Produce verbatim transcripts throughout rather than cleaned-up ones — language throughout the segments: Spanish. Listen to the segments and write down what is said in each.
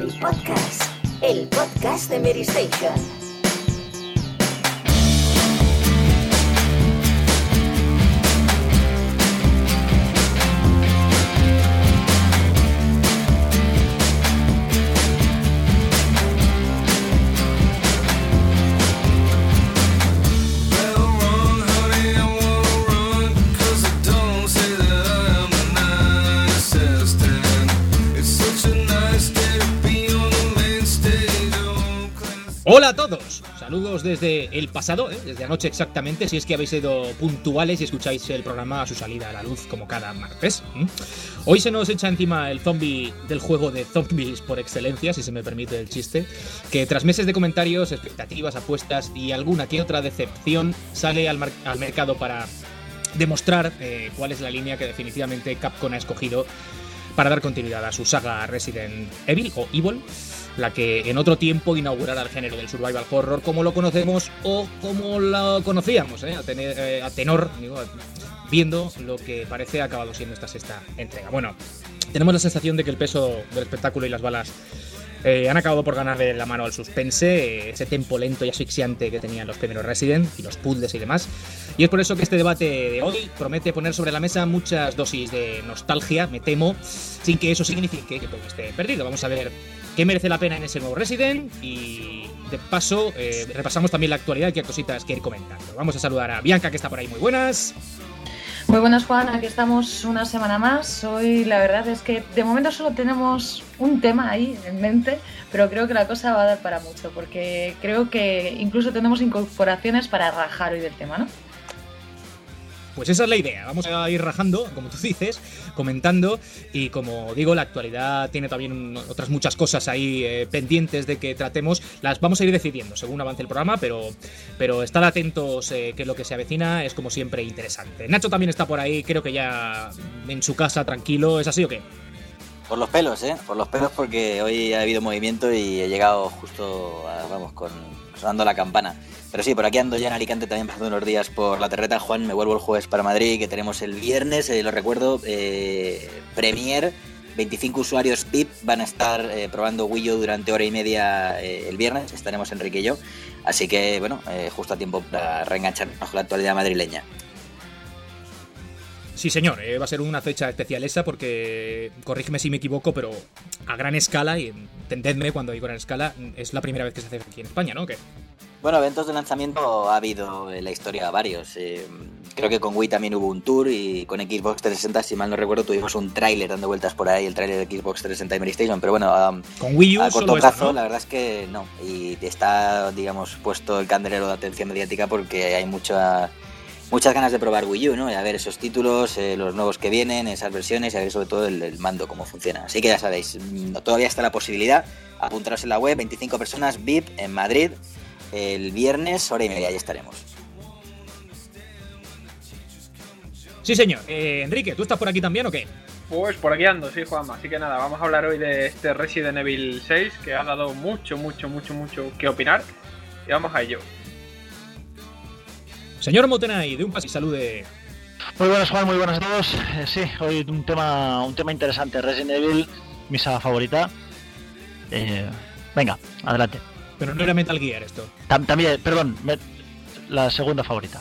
Evil Podcast, el podcast de Mary Station. Hola a todos, saludos desde el pasado, ¿eh? desde anoche exactamente, si es que habéis sido puntuales y escucháis el programa a su salida a la luz como cada martes. ¿eh? Hoy se nos echa encima el zombie del juego de zombies por excelencia, si se me permite el chiste, que tras meses de comentarios, expectativas, apuestas y alguna que otra decepción sale al, mar- al mercado para demostrar eh, cuál es la línea que definitivamente Capcom ha escogido para dar continuidad a su saga Resident Evil o Evil, la que en otro tiempo inaugurara el género del survival horror como lo conocemos o como lo conocíamos, ¿eh? a, tener, eh, a tenor, digo, viendo lo que parece ha acabado siendo esta sexta entrega. Bueno, tenemos la sensación de que el peso del espectáculo y las balas eh, han acabado por ganarle la mano al suspense, eh, ese tempo lento y asfixiante que tenían los primeros Resident y los puzzles y demás. Y es por eso que este debate de hoy promete poner sobre la mesa muchas dosis de nostalgia, me temo, sin que eso signifique que todo esté perdido. Vamos a ver qué merece la pena en ese nuevo Resident y de paso eh, repasamos también la actualidad y qué cositas que ir comentando. Vamos a saludar a Bianca, que está por ahí. Muy buenas. Muy buenas, Juan, aquí estamos una semana más. Hoy la verdad es que de momento solo tenemos un tema ahí en mente, pero creo que la cosa va a dar para mucho, porque creo que incluso tenemos incorporaciones para rajar hoy del tema, ¿no? Pues esa es la idea, vamos a ir rajando, como tú dices, comentando, y como digo, la actualidad tiene también otras muchas cosas ahí eh, pendientes de que tratemos, las vamos a ir decidiendo según avance el programa, pero, pero estad atentos eh, que lo que se avecina es como siempre interesante. Nacho también está por ahí, creo que ya en su casa tranquilo, ¿es así o qué? Por los pelos, ¿eh? Por los pelos, porque hoy ha habido movimiento y he llegado justo, a, vamos, con sonando la campana. Pero sí, por aquí ando ya en Alicante también pasando unos días por la terreta. Juan, me vuelvo el jueves para Madrid, que tenemos el viernes, eh, lo recuerdo, eh, Premier, veinticinco usuarios V I P van a estar eh, probando Wii U durante hora y media eh, el viernes, estaremos Enrique y yo. Así que, bueno, eh, justo a tiempo para reengancharnos con la actualidad madrileña. Sí, señor, eh, va a ser una fecha especial esa porque, corrígeme si me equivoco, pero a gran escala, y entendedme cuando digo gran escala, es la primera vez que se hace aquí en España, ¿no? ¿Qué? Bueno, eventos de lanzamiento ha habido en la historia varios. Eh, creo que con Wii también hubo un tour y con Xbox trescientos sesenta, si mal no recuerdo, tuvimos un tráiler dando vueltas por ahí, el tráiler de Xbox trescientos sesenta y Mary Station, pero bueno, um, con Wii U a corto solo plazo, eso, ¿no? La verdad es que no. Y está, digamos, puesto el candelero de atención mediática porque hay mucha... Muchas ganas de probar Wii U, ¿no? Y a ver esos títulos, eh, los nuevos que vienen, esas versiones, y a ver sobre todo el, el mando, cómo funciona. Así que ya sabéis, todavía está la posibilidad. Apuntaros en la web, veinticinco personas V I P en Madrid, el viernes, hora y media, ahí estaremos. Sí, señor. Eh, Enrique, ¿tú estás por aquí también o qué? Pues por aquí ando, sí, Juanma. Así que nada, vamos a hablar hoy de este Resident Evil seis, que ha dado mucho, mucho, mucho, mucho que opinar. Y vamos a ello. Señor Motenay, de un paso y salude. Muy buenas, Juan, muy buenas a todos. Eh, sí, hoy un tema un tema interesante, Resident Evil, mi saga favorita. Eh, venga, adelante. Pero no era Metal Gear esto. Tam- también, perdón, me, la segunda favorita.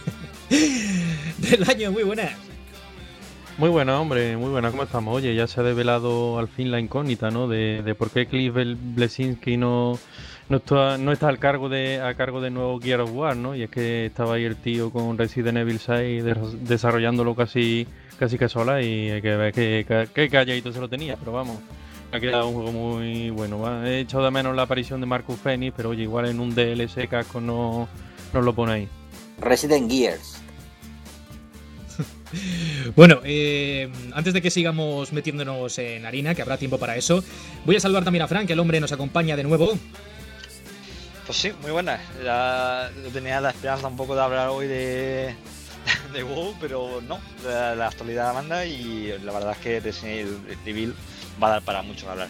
Del año, muy buenas. Muy buena, hombre, muy buena, ¿cómo estamos? Oye, ya se ha develado al fin la incógnita, ¿no? De, de por qué Cliff Bleszinski no... No está, no está al cargo de a cargo del nuevo Gears of War, ¿no? Y es que estaba ahí el tío con Resident Evil seis de, desarrollándolo casi casi que sola y hay que ver que, que, que calladito se lo tenía, pero vamos, ha quedado un juego muy bueno. ¿Va? He echado de menos la aparición de Marcus Phoenix, pero oye, igual en un D L C casco no, no lo pone ahí. Resident Gears. Bueno, eh, antes de que sigamos metiéndonos en harina, que habrá tiempo para eso, voy a saludar también a Frank, que el hombre nos acompaña de nuevo. Pues sí, muy buena. Ya tenía la esperanza un poco de hablar hoy de, de WoW, pero no, la, la actualidad manda y la verdad es que Resident Evil va a dar para mucho que hablar.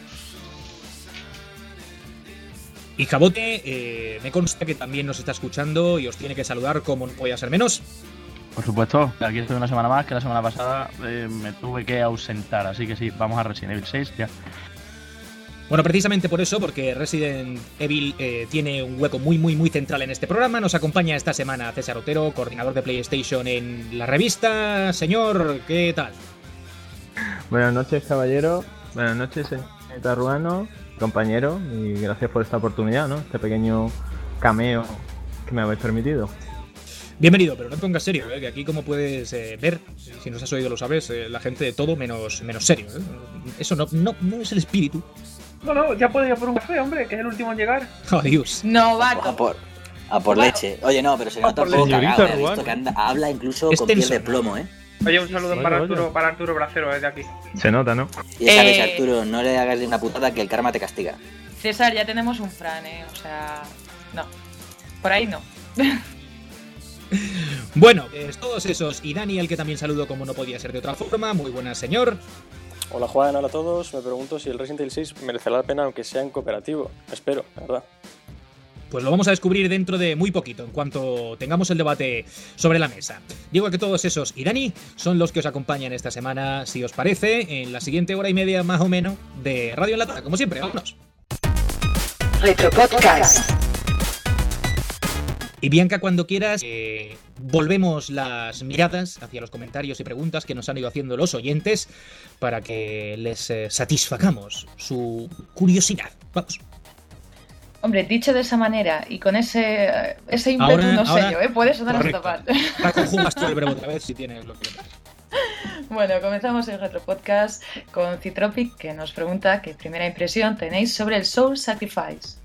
Y Jabote, eh, me consta que también nos está escuchando y os tiene que saludar como no podía ser menos. Por supuesto, aquí estoy una semana más, que la semana pasada eh, me tuve que ausentar, así que sí, vamos a Resident Evil seis ya. Bueno, precisamente por eso, porque Resident Evil eh, tiene un hueco muy, muy, muy central en este programa, nos acompaña esta semana César Otero, coordinador de PlayStation en la revista. Señor, ¿qué tal? Buenas noches, caballero. Buenas noches, señorita Ruano, compañero, y gracias por esta oportunidad, ¿no? Este pequeño cameo que me habéis permitido. Bienvenido, pero no te pongas serio, ¿eh? Que aquí, como puedes eh, ver, si nos has oído lo sabes, eh, la gente de todo menos, menos serio, ¿eh? Eso no, no, no es el espíritu. No, no, ya puedes ir a por un café, hombre, que es el último en llegar. Adiós. Novato. A por, a por leche. Oye, no, pero se nota un poco cagado, ¿eh? He visto que anda, habla incluso Es con tenso. piel de plomo, ¿eh? Oye, un saludo Oye, para oye. Arturo, para Arturo Bracero desde aquí. Se nota, ¿no? Y ya sabes, Eh. Arturo, no le hagas ni una putada que el karma te castiga. César, ya tenemos un Fran, ¿eh? O sea, no. Por ahí no. Bueno, pues todos esos, y Dani, el que también saludo como no podía ser de otra forma. Muy buenas, señor. Hola Juan, hola a todos. Me pregunto si el Resident Evil seis merecerá la pena aunque sea en cooperativo. Espero, la verdad. Pues lo vamos a descubrir dentro de muy poquito, en cuanto tengamos el debate sobre la mesa. Digo que todos esos y Dani son los que os acompañan esta semana, si os parece, en la siguiente hora y media más o menos de Radio Enlatada, como siempre. Vámonos. Retropodcast. Y Bianca, cuando quieras, eh, volvemos las miradas hacia los comentarios y preguntas que nos han ido haciendo los oyentes para que les eh, satisfagamos su curiosidad. Vamos. Hombre, dicho de esa manera y con ese, ese ímpetu, Ahora- no ahora- sé yo, ¿eh? Puede sonar hasta correcto. mal. Conjugas tú el verbo otra vez si tienes lo que le pasa. Bueno, comenzamos el Retro Podcast con Citropic, que nos pregunta qué primera impresión tenéis sobre el Soul Sacrifice.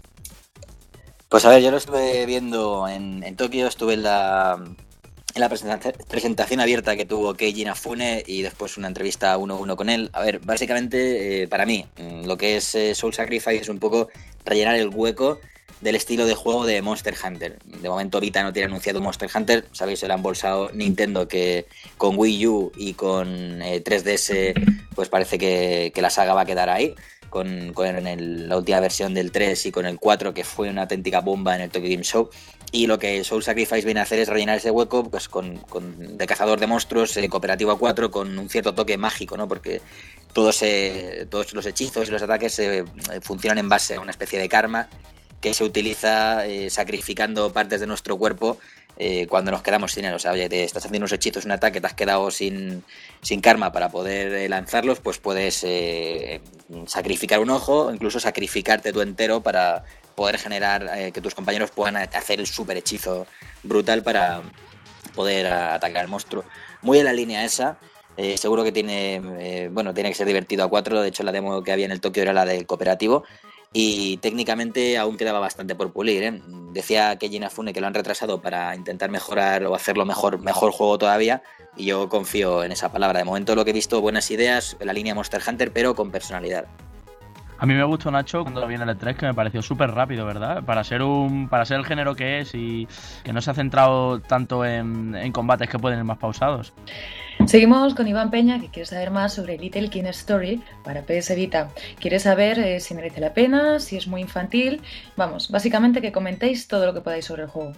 Pues a ver, yo lo estuve viendo en, en Tokio, estuve en la, en la presenta- presentación abierta que tuvo Keiji Inafune y después una entrevista uno a uno con él. A ver, básicamente, eh, para mí, mm, lo que es eh, Soul Sacrifice es un poco rellenar el hueco del estilo de juego de Monster Hunter. De momento Vita no tiene anunciado Monster Hunter, sabéis, se lo han bolsado Nintendo, que con Wii U y con eh, tres D S pues parece que, que la saga va a quedar ahí. Con, con el- la última versión del tres y con el cuatro, que fue una auténtica bomba en el Tokyo Game Show. Y lo que Soul Sacrifice viene a hacer es rellenar ese hueco pues con, con de cazador de monstruos, eh, cooperativo a cuatro, con un cierto toque mágico, ¿no? Porque todos, eh, todos los hechizos y los ataques eh, funcionan en base a una especie de karma que se utiliza eh, sacrificando partes de nuestro cuerpo eh, cuando nos quedamos sin él. O sea, oye, te estás haciendo unos hechizos, un ataque, te has quedado sin, sin karma para poder eh, lanzarlos, pues puedes eh, sacrificar un ojo o incluso sacrificarte tú entero para poder generar eh, que tus compañeros puedan hacer el super hechizo brutal para poder a, atacar al monstruo. Muy en la línea esa. Eh, seguro que tiene, eh, bueno, tiene que ser divertido a cuatro. De hecho, la demo que había en el Tokio era la del cooperativo. Y técnicamente aún quedaba bastante por pulir, ¿eh? Decía Keiji Inafune que lo han retrasado para intentar mejorar o hacerlo mejor, mejor juego todavía. Y yo confío en esa palabra. De momento lo que he visto, buenas ideas, en la línea Monster Hunter, pero con personalidad. A mí me gustó, Nacho, cuando lo vi en el E tres, que me pareció súper rápido, ¿verdad? Para ser un para ser el género que es y que no se ha centrado tanto en, en combates que pueden ir más pausados. Seguimos con Iván Peña, que quiere saber más sobre Little King Story para P S Vita. Quiere saber eh, si merece la pena, si es muy infantil. Vamos, básicamente que comentéis todo lo que podáis sobre el juego.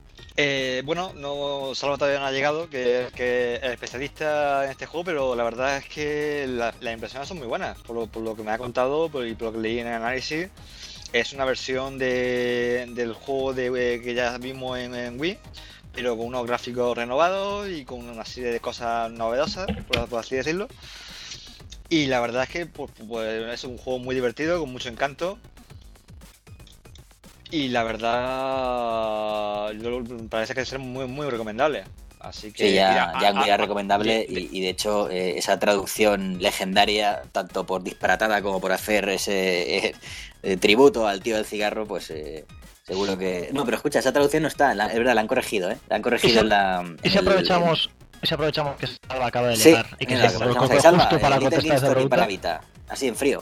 Eh, bueno, no, Salva todavía no ha llegado, que, que es el especialista en este juego, pero la verdad es que la- las impresiones son muy buenas, por lo, por lo que me ha contado por- y por lo que leí en el análisis. Es una versión de, del juego de, eh, que ya vimos en, en Wii, pero con unos gráficos renovados y con una serie de cosas novedosas, por, por así decirlo. Y la verdad es que pues, pues, es un juego muy divertido, con mucho encanto. Y la verdad, yo, parece que es muy, muy recomendable. Así que Sí, ya, mira, ya a- muy a- recomendable de- de- y, y de hecho eh, esa traducción legendaria, tanto por disparatada como por hacer ese eh, eh, tributo al tío del cigarro, pues eh, seguro que... No, pero escucha, esa traducción no está, la- es verdad, la han corregido, ¿eh? La han Y corregido si, en la... y en si el- aprovechamos, y si aprovechamos que Salva acaba de Sí, llegar y que venga, se aprovechamos colocó ahí. Salva, justo para eh, Little contestar King esa Story para pregunta. Vita, así en frío.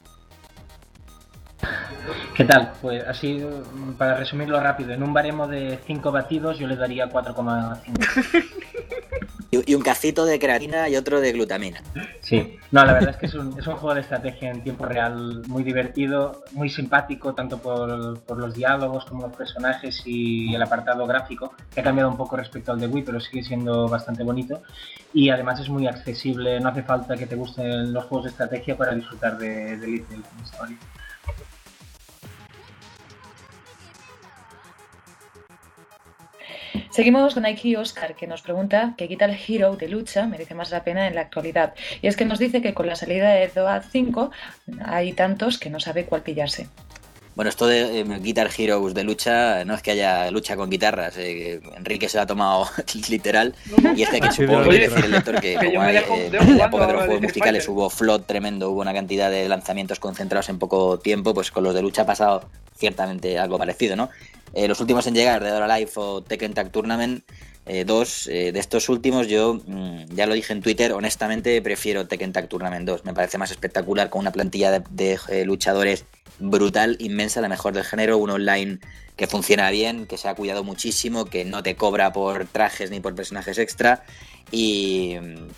¿Qué tal? Pues así, mm, para resumirlo rápido, en un baremo de cinco batidos yo le daría cuatro coma cinco. Y, y un cacito de creatina y otro de glutamina. Sí, no, la verdad es que es un, es un juego de estrategia en tiempo real muy divertido, muy simpático, tanto por, por los diálogos como los personajes y el apartado gráfico, que ha cambiado un poco respecto al de Wii, pero sigue siendo bastante bonito. Y además es muy accesible, no hace falta que te gusten los juegos de estrategia para disfrutar de, de Little Story. Seguimos con Aiki Oscar, que nos pregunta qué Guitar Hero de lucha merece más la pena en la actualidad. Y es que nos dice que con la salida de Doad cinco hay tantos que no sabe cuál pillarse. Bueno, esto de eh, Guitar Heroes de lucha, no es que haya lucha con guitarras. Eh, Enrique se lo ha tomado literal. Y es que, que supongo que decir el lector que, como hay, eh, en la época de los juegos musicales hubo flood tremendo, hubo una cantidad de lanzamientos concentrados en poco tiempo, pues con los de lucha ha pasado ciertamente algo parecido, ¿no? Eh, los últimos en llegar, Dead or Alive o Tekken Tag Tournament, eh, dos, eh, de estos últimos yo, mmm, ya lo dije en Twitter, honestamente prefiero Tekken Tag Tournament dos, me parece más espectacular, con una plantilla de, de eh, luchadores brutal, inmensa, la mejor del género, un online que funciona bien, que se ha cuidado muchísimo, que no te cobra por trajes ni por personajes extra, y...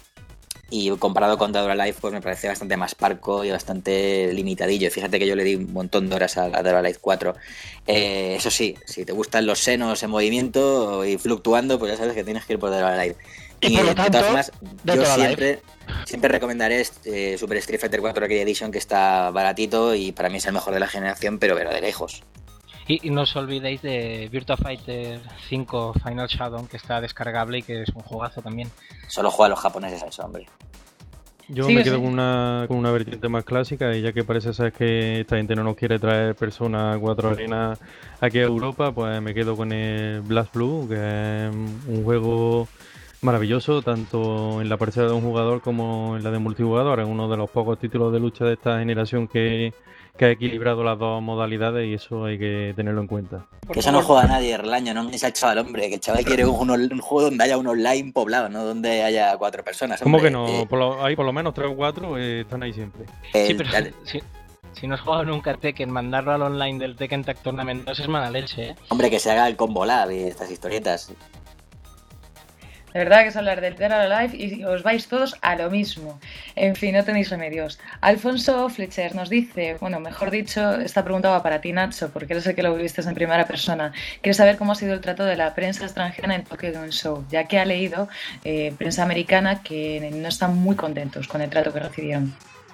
Y comparado con Dead or Alive, pues me parece bastante más parco y bastante limitadillo. Fíjate que yo le di un montón de horas a Dead or Alive cuatro. Eh, eso sí, si te gustan los senos en movimiento y fluctuando, pues ya sabes que tienes que ir por Dead or Alive. Y, y por lo tanto, de todas formas, yo siempre, siempre recomendaré eh, Super Street Fighter cuatro Arcade Edition, que está baratito y para mí es el mejor de la generación, pero, pero de lejos. Y, y no os olvidéis de Virtua Fighter cinco Final Showdown, que está descargable y que es un juegazo también. Solo juegan los japoneses a eso, hombre. Yo Sí, me sí. quedo con una, con una vertiente más clásica, y ya que parece ser que esta gente no nos quiere traer Persona cuatro Arena aquí a Europa, pues me quedo con el Blast Blue, que es un juego maravilloso, tanto en la parcela de un jugador como en la de multijugador. Es uno de los pocos títulos de lucha de esta generación que, que ha equilibrado las dos modalidades, y eso hay que tenerlo en cuenta. Que eso no juega nadie, Erlaño, no me al chaval, hombre, que el chaval quiere un, un juego donde haya un online poblado, no donde haya cuatro personas. ¿Cómo hombre. que no? Eh, Por lo, hay por lo menos tres o cuatro eh, están ahí siempre. eh, Sí, pero dale. si, si no has jugado nunca Tekken, mandarlo al online del Tekken Tag Tournament dos es mala leche, ¿eh? Hombre, que se haga el combo lab y estas historietas. De verdad que es hablar del Dead or Alive y os vais todos a lo mismo. En fin, no tenéis remedios. Alfonso Fletcher nos dice, bueno, mejor dicho, esta pregunta va para ti, Nacho, porque eres el que lo viviste en primera persona. Quiere saber cómo ha sido el trato de la prensa extranjera en Tokyo Game Show, ya que ha leído eh, prensa americana que no están muy contentos con el trato que recibieron.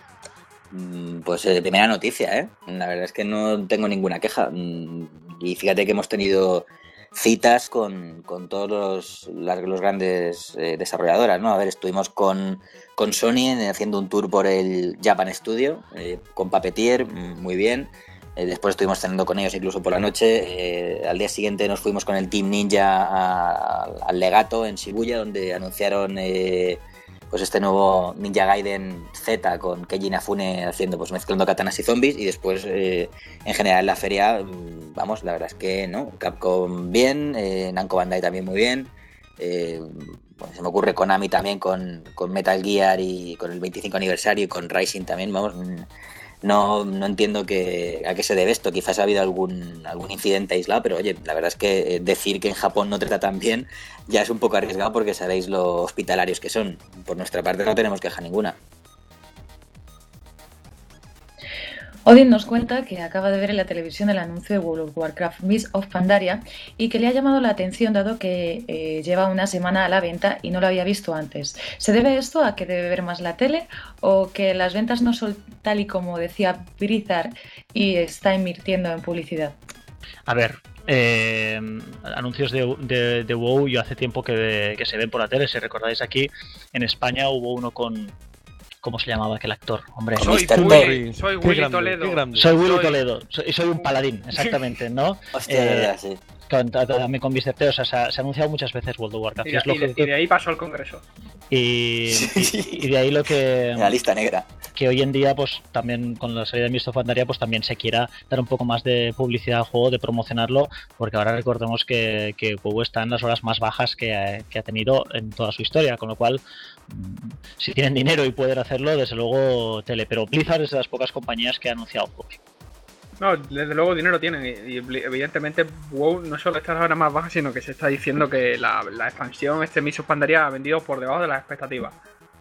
Pues eh, primera noticia, ¿eh? La verdad es que no tengo ninguna queja. Y fíjate que hemos tenido citas con, con todos los, las, los grandes eh, desarrolladoras, ¿no? A ver, estuvimos con, con Sony haciendo un tour por el Japan Studio, eh, con Puppeteer, muy bien. Eh, después estuvimos cenando con ellos incluso por la noche. Eh, al día siguiente nos fuimos con el Team Ninja a, a, al Legato en Shibuya, donde anunciaron eh, pues este nuevo Ninja Gaiden Z con Keiji Inafune haciendo, pues mezclando katanas y zombies. Y después eh, en general la feria, vamos, la verdad es que no, Capcom bien, eh, Namco Bandai también muy bien, eh, bueno, se me ocurre Konami también con, con Metal Gear y con el veinticinco aniversario y con Rising también, vamos. No, no entiendo que, a qué se debe esto. Quizás ha habido algún, algún incidente aislado, pero oye, la verdad es que decir que en Japón no trata tan bien ya es un poco arriesgado, porque sabéis lo hospitalarios que son. Por nuestra parte no tenemos queja ninguna. Odin nos cuenta que acaba de ver en la televisión el anuncio de World of Warcraft Mists of Pandaria y que le ha llamado la atención dado que eh, lleva una semana a la venta y no lo había visto antes. ¿Se debe esto a que debe ver más la tele o que las ventas no son tal y como decía Blizzard y está invirtiendo en publicidad? A ver, eh, anuncios de, de, de WoW yo hace tiempo que, que se ven por la tele. Si recordáis, aquí en España hubo uno con... ¿Cómo se llamaba aquel actor? Hombre, Soy mister Willy, soy Qué Willy grande, Toledo. qué grande. Soy Willy Soy- Toledo, soy, soy un paladín, exactamente, ¿no? Hostia, Eh, ya, sí. con- también con mister T, o sea, se ha, se ha anunciado muchas veces World of Warcraft. Y, Y, es de- y de, lógico y de ahí pasó al Congreso. y, y- y de ahí lo que, En la lista negra. que hoy en día, pues también con la salida de Mists of Pandaria, pues también se quiera dar un poco más de publicidad al juego, de promocionarlo, porque ahora recordemos que, que WoW está en las horas más bajas que ha, que ha tenido en toda su historia, con lo cual, mm, si tienen dinero y pueden hacerlo, desde luego tele, pero Blizzard es de las pocas compañías que ha anunciado juegos. No, desde luego dinero tienen y, y evidentemente WoW no solo está ahora más baja, sino que se está diciendo que la, la expansión, este Mists of Pandaria, ha vendido por debajo de las expectativas.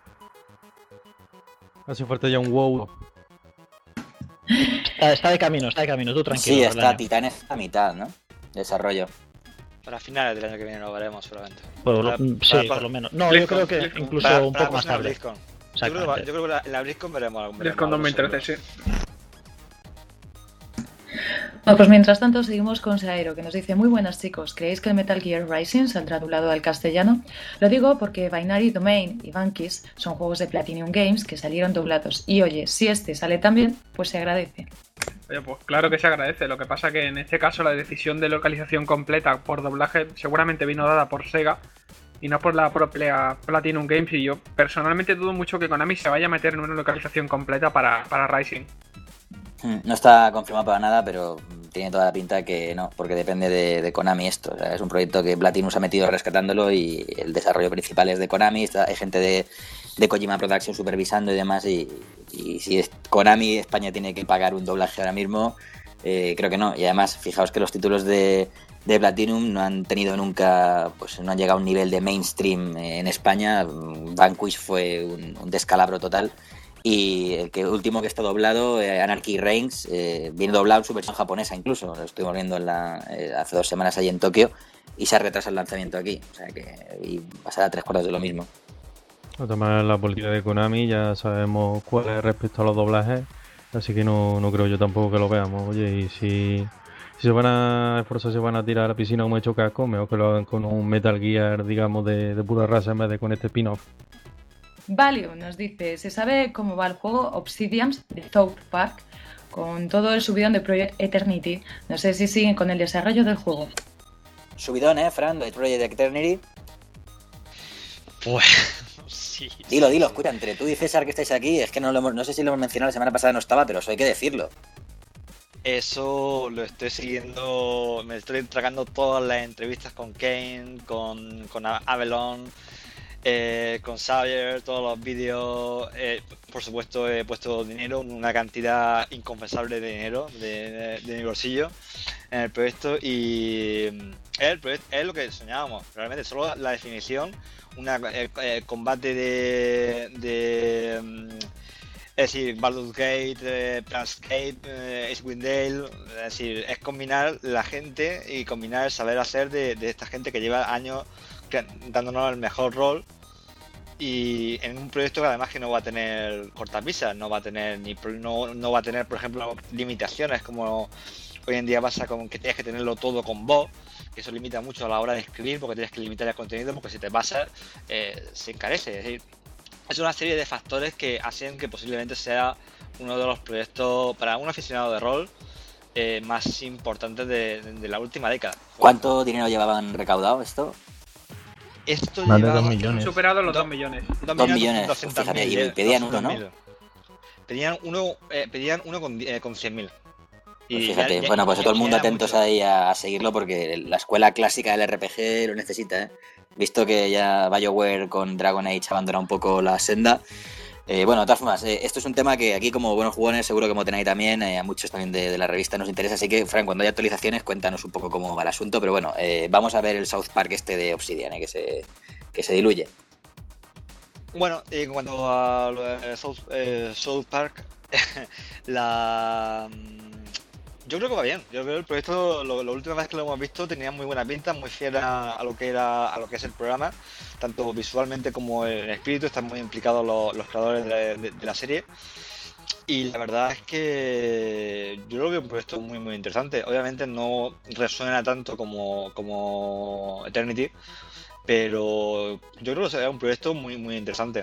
Hace falta ya un WoW. Está, está de camino, está de camino, tú tranquilo. Sí, está Titanes a mitad, ¿no? Desarrollo. Para finales del año que viene lo veremos seguramente. Por lo, para, sí, para, por lo menos. No, BlizzCon, yo creo que BlizzCon. incluso para, un para poco más tarde. BlizzCon. Yo creo, que, yo creo que la, en la BlizzCon veremos algo. BlizzCon dos mil trece, sí. Bueno, pues mientras tanto seguimos con Saero, que nos dice: muy buenas chicos, ¿creéis que el Metal Gear Rising saldrá doblado al castellano? Lo digo porque Binary Domain y Vanquish son juegos de Platinum Games que salieron doblados, y oye, si este sale también, pues se agradece. Oye, pues claro que se agradece, lo que pasa que en este caso la decisión de localización completa por doblaje seguramente vino dada por Sega y no por la propia Platinum Games, y yo personalmente dudo mucho que Konami se vaya a meter en una localización completa para, para Rising. No está confirmado para nada, pero tiene toda la pinta que no, porque depende de, de Konami esto. O sea, es un proyecto que Platinum se ha metido rescatándolo y el desarrollo principal es de Konami. Está, hay gente de, de Kojima Production supervisando y demás. Y, y si es Konami, España tiene que pagar un doblaje ahora mismo, eh, creo que no. Y además, fijaos que los títulos de, de Platinum no han tenido nunca, pues no han llegado a un nivel de mainstream en España. Vanquish fue un, un descalabro total. Y el que último que está doblado, eh, Anarchy Reigns, eh, viene doblado en su versión japonesa incluso. Lo estuvimos viendo en la, eh, hace dos semanas allí en Tokio y se ha retrasado el lanzamiento aquí. O sea que y pasará tres cuartos de lo mismo. Además, la política de Konami ya sabemos cuál es respecto a los doblajes, así que no, no creo yo tampoco que lo veamos. Oye, y si, si se van a esforzar, se van a tirar a la piscina como he hecho casco, mejor que lo hagan con un Metal Gear, digamos, de, de pura raza en vez de con este spin-off. Valio nos dice: ¿se sabe cómo va el juego Obsidians de South Park? Con todo el subidón de Project Eternity, no sé si siguen con el desarrollo del juego. Subidón, ¿eh, Fran? De Project Eternity. Pues sí. Dilo, dilo, escucha, entre tú y César que estáis aquí, es que no lo hemos, no sé si lo hemos mencionado la semana pasada, no estaba, pero eso hay que decirlo. Eso lo estoy siguiendo, me estoy tragando todas las entrevistas con Kane, con, con Avalon, eh, con Xavier, todos los vídeos. Eh, por supuesto he puesto dinero, una cantidad inconfesable de dinero de, de, de mi bolsillo en el proyecto, y el proyecto es lo que soñábamos, realmente solo la definición, una eh, eh, combate de, de um, es decir, Baldur's Gate, eh, Planescape, eh, Icewind Dale, es decir, es combinar la gente y combinar el saber hacer de, de esta gente que lleva años dándonos el mejor rol, y en un proyecto que además que no va a tener cortapisas, no va a tener ni no, no va a tener, por ejemplo, limitaciones como hoy en día pasa con que tienes que tenerlo todo con voz, que eso limita mucho a la hora de escribir porque tienes que limitar el contenido, porque si te pasa eh, se encarece. Es decir, es una serie de factores que hacen que posiblemente sea uno de los proyectos para un aficionado de rol eh, más importantes de, de, de la última década. ¿Cuánto dinero llevaban recaudado esto? Esto Más lleva de dos millones. Superado los Do- dos millones. dos Dos millones, millones, doscientos fíjate, mil, y eh, pedían doscientos uno, ¿no? mil. Pedían uno, eh, pedían uno con, eh, con cien mil. Pues fíjate, bueno, pues todo el mundo atentos ahí a, a seguirlo porque la escuela clásica del R P G lo necesita, ¿eh? Visto que ya BioWare con Dragon Age abandona un poco la senda. Eh, bueno, de todas formas, eh, esto es un tema que aquí como buenos jugones, seguro que como tenéis también, eh, a muchos también de, de la revista nos interesa, así que, Fran, cuando haya actualizaciones, cuéntanos un poco cómo va el asunto, pero bueno, eh, vamos a ver el South Park este de Obsidian, eh, que se que se diluye. Bueno, y en cuanto a lo de South, eh, South Park, la... yo creo que va bien. Yo creo que el proyecto, lo, la última vez que lo hemos visto, tenía muy buena pinta, muy fiel a, a lo que era, a lo que es el programa, tanto visualmente como en espíritu. Están muy implicados los, los creadores de, de, de la serie. Y la verdad es que yo lo veo un proyecto muy muy interesante. Obviamente no resuena tanto como, como Eternity, pero yo creo que será un proyecto muy muy interesante.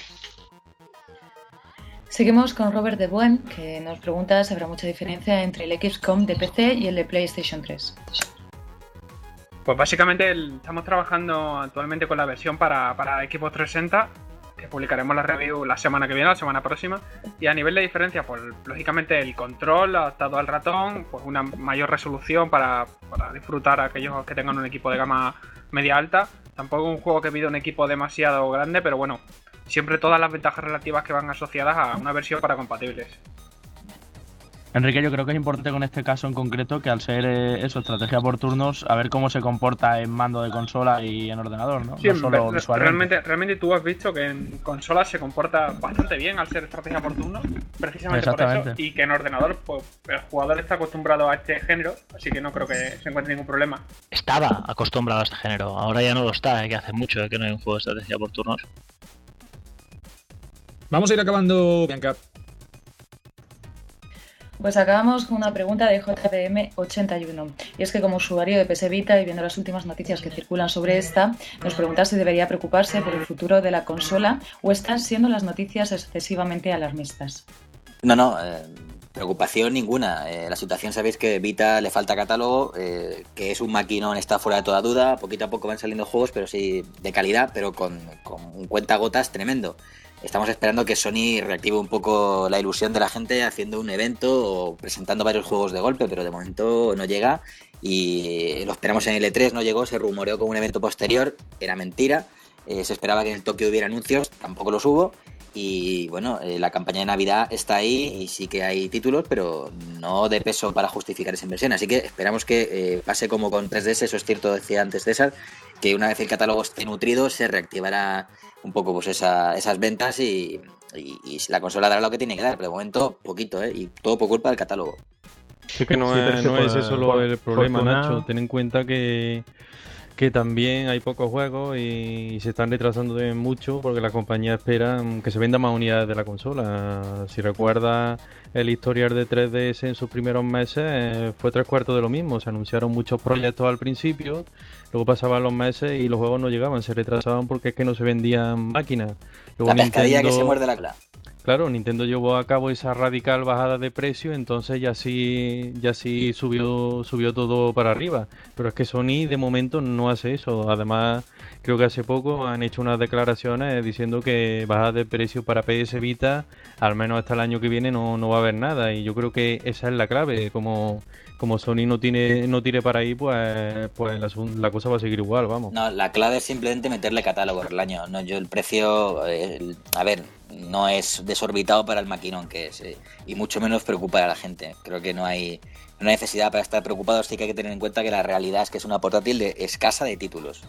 Seguimos con Robert de Buen, que nos pregunta si habrá mucha diferencia entre el X COM de P C y el de PlayStation tres. Pues básicamente el- estamos trabajando actualmente con la versión para, para Xbox trescientos sesenta, que publicaremos la review la semana que viene, la semana próxima. Y a nivel de diferencia, pues lógicamente el control adaptado al ratón, pues una mayor resolución para, para disfrutar a aquellos que tengan un equipo de gama media alta. Tampoco un juego que pida un equipo demasiado grande, pero bueno, siempre todas las ventajas relativas que van asociadas a una versión para compatibles. Enrique, yo creo que es importante con este caso en concreto que al ser eh, eso, estrategia por turnos, a ver cómo se comporta en mando de consola y en ordenador, ¿no? Sí, no solo re- visualmente. realmente, realmente tú has visto que en consola se comporta bastante bien al ser estrategia por turnos, precisamente por eso, Exactamente. y que en ordenador pues, el jugador está acostumbrado a este género, así que no creo que se encuentre ningún problema. Estaba acostumbrado a este género, ahora ya no lo está, ¿eh? Que hace mucho que no hay un juego de estrategia por turnos. Vamos a ir acabando, Bianca. Pues acabamos con una pregunta de J D M ochenta y uno. Y es que como usuario de P S Vita y viendo las últimas noticias que circulan sobre esta, nos pregunta si debería preocuparse por el futuro de la consola o están siendo las noticias excesivamente alarmistas. No, no, eh, preocupación ninguna. Eh, la situación, sabéis que Vita le falta catálogo, eh, que es un maquinón, está fuera de toda duda. Poquito a poco van saliendo juegos, pero sí de calidad, pero con, con un cuentagotas tremendo. Estamos esperando que Sony reactive un poco la ilusión de la gente haciendo un evento o presentando varios juegos de golpe, pero de momento no llega y lo esperamos en el E tres, no llegó, se rumoreó con un evento posterior, era mentira, eh, se esperaba que en el Tokio hubiera anuncios, tampoco los hubo y bueno, eh, la campaña de Navidad está ahí y sí que hay títulos, pero no de peso para justificar esa inversión, así que esperamos que eh, pase como con tres D S, eso es cierto, decía antes César, que una vez el catálogo esté nutrido se reactivará un poco pues esa, esas ventas y, y, y la consola dará lo que tiene que dar, pero de momento poquito, ¿eh? Y todo por culpa del catálogo. Sí que no, Sí, es, pero es que no por- es eso lo, por el problema, fortuna- Nacho. Ten en cuenta que, que también hay pocos juegos y se están retrasando de mucho porque la compañía espera que se vendan más unidades de la consola. Si recuerdas el historial de tres D S en sus primeros meses, eh, fue tres cuartos de lo mismo. Se anunciaron muchos proyectos al principio, luego pasaban los meses y los juegos no llegaban, se retrasaban porque es que no se vendían máquinas. Luego La pescadilla que Nintendo- se muerde la cola. Claro, Nintendo llevó a cabo esa radical bajada de precio, entonces ya sí, ya sí subió, subió todo para arriba. Pero es que Sony de momento no hace eso. Además, creo que hace poco han hecho unas declaraciones diciendo que bajada de precio para P S Vita, al menos hasta el año que viene no, no va a haber nada. Y yo creo que esa es la clave. Como, como Sony no tiene, no tire para ahí, pues, pues la, asun- la cosa va a seguir igual, vamos. No, la clave es simplemente meterle catálogo al año. No, yo el precio, eh, el- a ver, no es desorbitado para el maquinón que es, eh, y mucho menos preocupa a la gente. Creo que no hay, no hay necesidad para estar preocupados, sí que hay que tener en cuenta que la realidad es que es una portátil de escasa de títulos.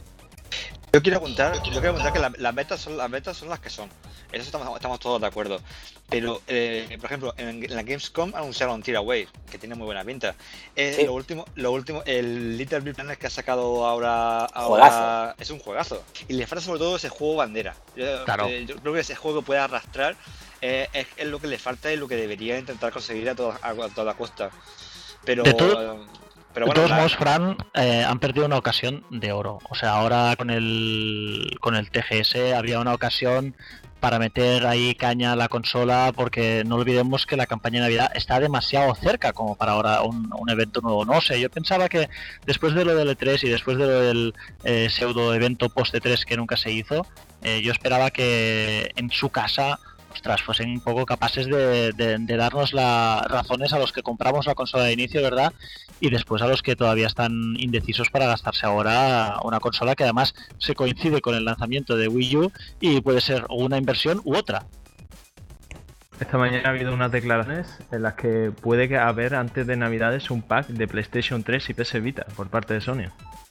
Yo quiero apuntar, yo quiero apuntar que la- las metas son las metas son las que son. En eso estamos, estamos todos de acuerdo. Pero, eh, por ejemplo, en, en la Gamescom anunciaron Tearaway, que tiene muy buena pinta. Eh, Sí. Lo último, lo último, el Little Big Planet que ha sacado ahora, ahora Juegazo. es un juegazo. Y le falta sobre todo ese juego bandera. Yo, Claro. eh, yo creo que ese juego puede arrastrar, eh, es, es lo que le falta y lo que debería intentar conseguir a toda, a, a toda costa. Pero, De todo- pero de bueno, todos la- modos, Fran, eh, han perdido una ocasión de oro. O sea, ahora con el, con el T G S había una ocasión para meter ahí caña a la consola, porque no olvidemos que la campaña de Navidad está demasiado cerca como para ahora un, un evento nuevo. No sé, yo pensaba que después de lo del E tres y después de lo del eh, pseudo evento post E tres que nunca se hizo, eh, yo esperaba que en su casa, ostras, fuesen un poco capaces de, de, de darnos las razones a los que compramos la consola de inicio, ¿verdad? Y después a los que todavía están indecisos para gastarse ahora una consola que además se coincide con el lanzamiento de Wii U y puede ser una inversión u otra. Esta mañana ha habido unas declaraciones en las que puede que haber antes de Navidades un pack de PlayStation tres y P S Vita por parte de Sony.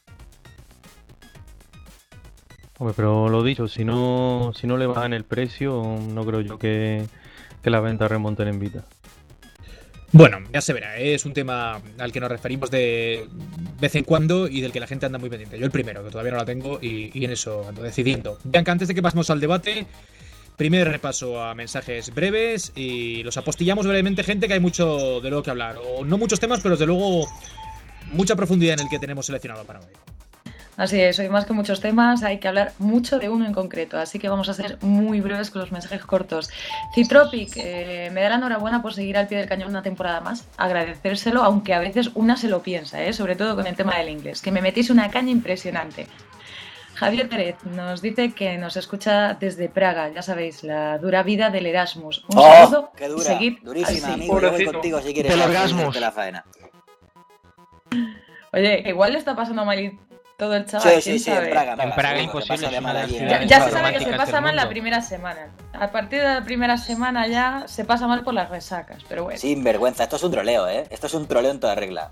Hombre, pero lo dicho, si no, si no le bajan el precio, no creo yo que, que las ventas remonten en Vita. Bueno, ya se verá, ¿eh? Es un tema al que nos referimos de vez en cuando y del que la gente anda muy pendiente. Yo el primero, que todavía no la tengo y, y en eso ando decidiendo. Bianca, antes de que pasemos al debate, primer repaso a mensajes breves y los apostillamos brevemente, gente, que hay mucho de lo que hablar. O no muchos temas, pero desde luego mucha profundidad en el que tenemos seleccionado para hoy. Así es, hoy más que muchos temas hay que hablar mucho de uno en concreto, así que vamos a ser muy breves con los mensajes cortos. Citropic, eh, me da la enhorabuena por seguir al pie del cañón una temporada más, agradecérselo, aunque a veces una se lo piensa, eh, sobre todo con el tema del inglés, que me metís una caña impresionante. Javier Pérez nos dice que nos escucha desde Praga, ya sabéis, la dura vida del Erasmus. Un ¡Oh! saludo ¡Qué y dura! seguid Durísima, así. amigo. Yo voy contigo si quieres. Del hacerte Orgasmus. la faena. Oye, igual le está pasando malito todo el chaval, Sí, quién sí, sí, sabe. en Praga. En Praga sí, imposible, se pasa de es una de las mal allí, Ya, ciudades ya más se sabe que se románticas pasa del mal la mundo. primera semana. A partir de la primera semana ya se pasa mal por las resacas, pero bueno. Sin vergüenza, esto es un troleo, ¿eh? Esto es un troleo en toda regla.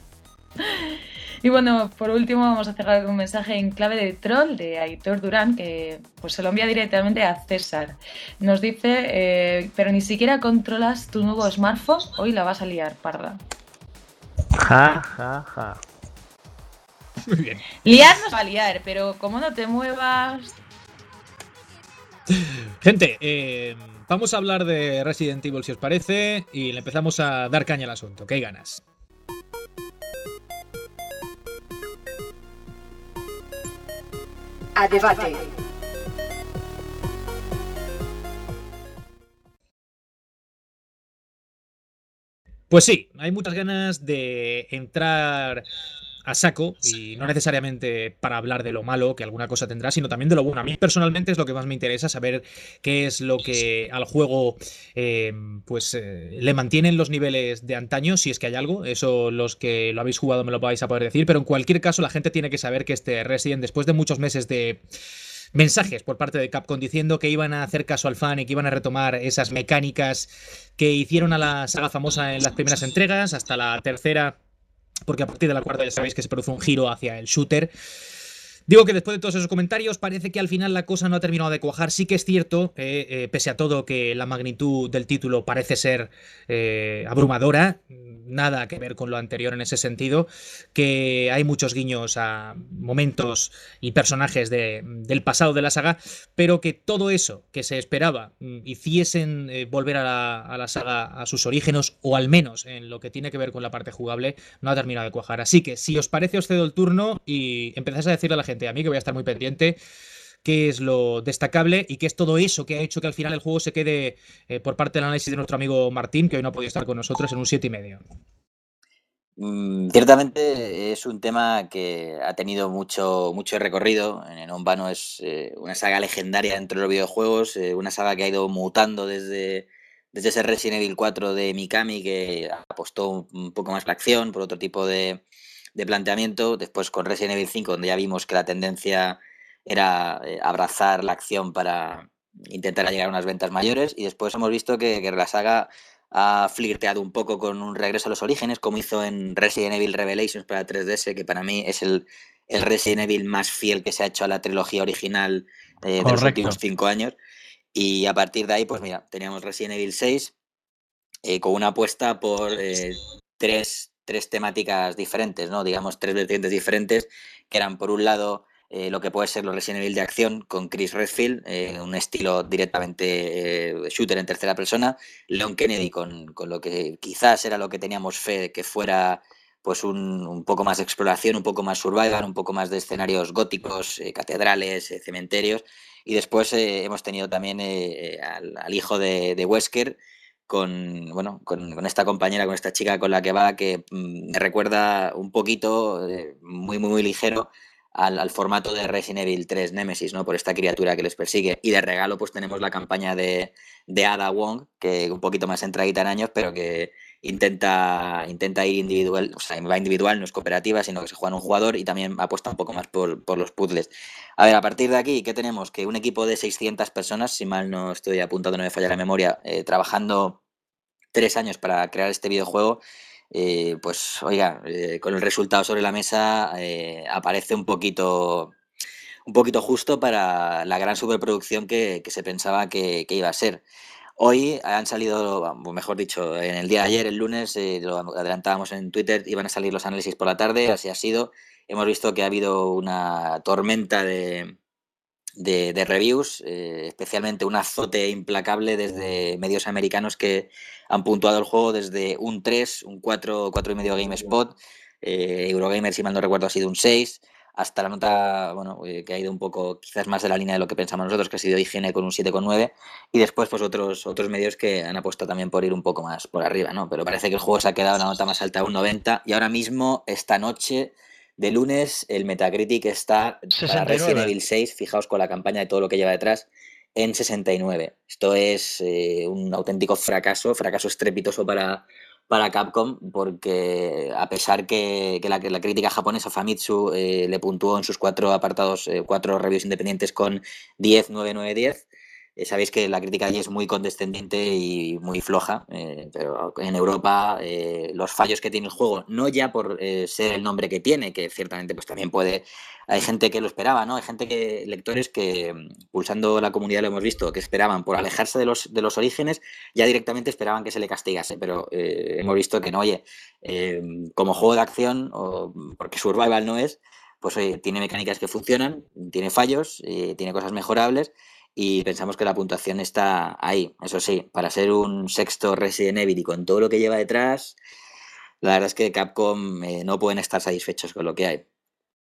Y bueno, por último vamos a cerrar con un mensaje en clave de troll de Aitor Durán, que pues se lo envía directamente a César. Nos dice, eh, pero ni siquiera controlas tu nuevo smartphone, hoy la vas a liar, parda. Ja, ja, ja. Muy bien. Liar nos va a liar, pero como no te muevas... Gente, eh, vamos a hablar de Resident Evil si os parece y le empezamos a dar caña al asunto, que hay ganas. A debate. Pues sí, hay muchas ganas de entrar a saco y no necesariamente para hablar de lo malo que alguna cosa tendrá, sino también de lo bueno. A mí personalmente es lo que más me interesa, saber qué es lo que al juego eh, pues eh, le mantienen los niveles de antaño, si es que hay algo. Eso los que lo habéis jugado me lo vais a poder decir, pero en cualquier caso la gente tiene que saber que este Resident, después de muchos meses de mensajes por parte de Capcom diciendo que iban a hacer caso al fan y que iban a retomar esas mecánicas que hicieron a la saga famosa en las primeras entregas, hasta la tercera, porque a partir de la cuarta ya sabéis que se produce un giro hacia el shooter. Digo que después de todos esos comentarios parece que al final la cosa no ha terminado de cuajar. Sí que es cierto, eh, eh, pese a todo, que la magnitud del título parece ser eh, abrumadora. Nada que ver con lo anterior en ese sentido, que hay muchos guiños a momentos y personajes de, del pasado de la saga, pero que todo eso que se esperaba hiciesen eh, volver a la, a la saga a sus orígenes, o al menos en lo que tiene que ver con la parte jugable, no ha terminado de cuajar. Así que si os parece, os cedo el turno y empezáis a decirle a la gente, a mí que voy a estar muy pendiente, qué es lo destacable y qué es todo eso que ha hecho que al final el juego se quede, eh, por parte del análisis de nuestro amigo Martín, que hoy no ha podido estar con nosotros, en un siete y medio. Mm, ciertamente es un tema que ha tenido mucho, mucho recorrido. En un vano es eh, una saga legendaria dentro de los videojuegos, eh, una saga que ha ido mutando desde, desde ese Resident Evil cuatro de Mikami, que apostó un, un poco más por la acción, por otro tipo de, de planteamiento. Después con Resident Evil cinco, donde ya vimos que la tendencia era eh, abrazar la acción para intentar llegar a unas ventas mayores, y después hemos visto que, que la saga ha flirteado un poco con un regreso a los orígenes, como hizo en Resident Evil Revelations para tres D S, que para mí es el, el Resident Evil más fiel que se ha hecho a la trilogía original eh, de los últimos cinco años. Y a partir de ahí, pues mira, teníamos Resident Evil seis eh, con una apuesta por eh, tres, tres temáticas diferentes, ¿no? Digamos, tres vertientes diferentes, que eran, por un lado, Eh, lo que puede ser los Resident Evil de acción con Chris Redfield, eh, un estilo directamente eh, shooter en tercera persona, Leon Kennedy con, con lo que quizás era lo que teníamos fe de que fuera pues un, un poco más de exploración, un poco más survival, un poco más de escenarios góticos, eh, catedrales, eh, cementerios, y después eh, hemos tenido también eh, al, al hijo de, de Wesker, con, bueno, con, con esta compañera, con esta chica con la que va, que mm, me recuerda un poquito, eh, muy, muy, muy ligero, Al, al formato de Resident Evil tres Nemesis, ¿no? Por esta criatura que les persigue. Y de regalo, pues tenemos la campaña de, de Ada Wong, que un poquito más entradita en años, pero que intenta, intenta ir individual, o sea, va individual, no es cooperativa, sino que se juega en un jugador, y también apuesta un poco más por, por los puzzles. A ver, a partir de aquí, ¿qué tenemos? Que un equipo de seiscientas personas, si mal no estoy apuntado, no me falla la memoria, eh, trabajando tres años para crear este videojuego. Eh, pues oiga, eh, con el resultado sobre la mesa eh, aparece un poquito un poquito justo para la gran superproducción que, que se pensaba que, que iba a ser. Hoy han salido, o mejor dicho, en el día de ayer, el lunes, eh, lo adelantábamos en Twitter, iban a salir los análisis por la tarde, así ha sido. Hemos visto que ha habido una tormenta de, de, de reviews, eh, especialmente un azote implacable desde medios americanos que han puntuado el juego desde un tres, un cuatro, cuatro y medio GameSpot, eh, Eurogamer, si mal no recuerdo, ha sido un seis, hasta la nota, bueno, eh, que ha ido un poco quizás más de la línea de lo que pensamos nosotros, que ha sido I G N con un siete coma nueve, y después pues otros, otros medios que han apostado también por ir un poco más por arriba, ¿no? Pero parece que el juego se ha quedado en la nota más alta, un noventa, y ahora mismo, esta noche de lunes, el Metacritic está para Resident Evil seis, fijaos con la campaña de todo lo que lleva detrás, en sesenta y nueve. Esto es eh, un auténtico fracaso, fracaso estrepitoso para, para Capcom, porque a pesar que, que, la, que la crítica japonesa Famitsu eh, le puntuó en sus cuatro apartados, eh, cuatro reviews independientes con diez, nueve, nueve, diez, eh, sabéis que la crítica allí es muy condescendiente y muy floja, eh, pero en Europa eh, los fallos que tiene el juego, no ya por eh, ser el nombre que tiene, que ciertamente pues también puede, hay gente que lo esperaba, ¿no? Hay gente que, lectores que, pulsando la comunidad lo hemos visto, que esperaban por alejarse de los, de los orígenes, ya directamente esperaban que se le castigase, pero eh, hemos visto que no, oye, eh, como juego de acción, o porque Survival no es, pues oye, tiene mecánicas que funcionan, tiene fallos, eh, tiene cosas mejorables, y pensamos que la puntuación está ahí. Eso sí, para ser un sexto Resident Evil y con todo lo que lleva detrás, la verdad es que Capcom eh, no pueden estar satisfechos con lo que hay.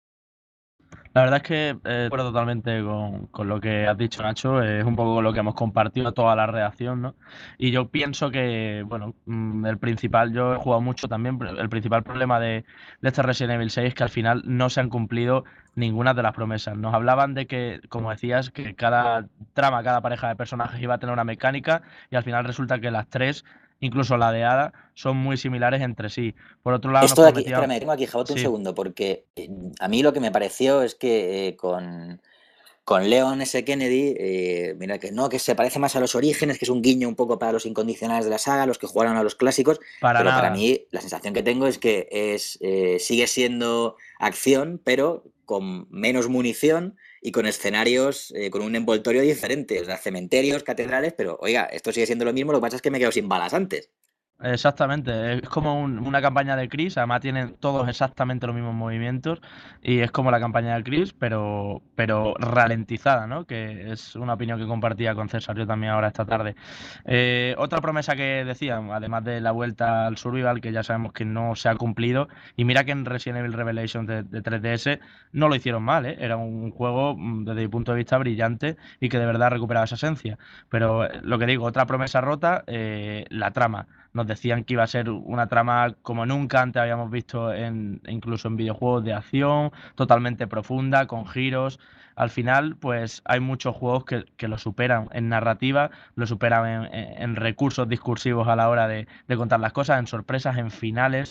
La verdad es que eh, de acuerdo totalmente con, con lo que has dicho, Nacho. Es un poco lo que hemos compartido toda la redacción, ¿no? Y yo pienso que, bueno, mm, el principal, yo he jugado mucho también, pero el principal problema de, de este Resident Evil seis es que al final no se han cumplido ninguna de las promesas. Nos hablaban de que, como decías, que cada trama, cada pareja de personajes iba a tener una mecánica, y al final resulta que las tres, incluso la de Ada, son muy similares entre sí. Por otro lado, Esto nos de aquí, prometían... espérame, tengo aquí, Jabote, un Sí. segundo, porque eh, a mí lo que me pareció es que eh, con, con Leon S. Kennedy, eh, mira que no, que se parece más a los orígenes, que es un guiño un poco para los incondicionales de la saga, los que jugaron a los clásicos, Para pero nada. para mí la sensación que tengo es que es eh, sigue siendo acción, pero con menos munición y con escenarios, eh, con un envoltorio diferente, o sea, cementerios, catedrales, pero oiga, esto sigue siendo lo mismo, lo que pasa es que me quedo sin balas antes. Exactamente, es como un- una campaña de Chris, además tienen todos exactamente los mismos movimientos, y es como la campaña de Chris, pero, pero ralentizada, ¿no? Que es una opinión que compartía con César yo también ahora esta tarde. Eh, otra promesa que decían, además de la vuelta al Survival, que ya sabemos que no se ha cumplido, y mira que en Resident Evil Revelations de, de tres D S no lo hicieron mal, ¿eh? Era un juego, mm, desde mi punto de vista, brillante y que de verdad recuperaba esa esencia. Pero eh, lo que digo, otra promesa rota, eh, la trama. Nos decían que iba a ser una trama como nunca antes habíamos visto, en, incluso en videojuegos de acción, totalmente profunda, con giros. Al final, pues hay muchos juegos que, que lo superan en narrativa, lo superan en, en- en recursos discursivos a la hora de, de contar las cosas, en sorpresas, en finales,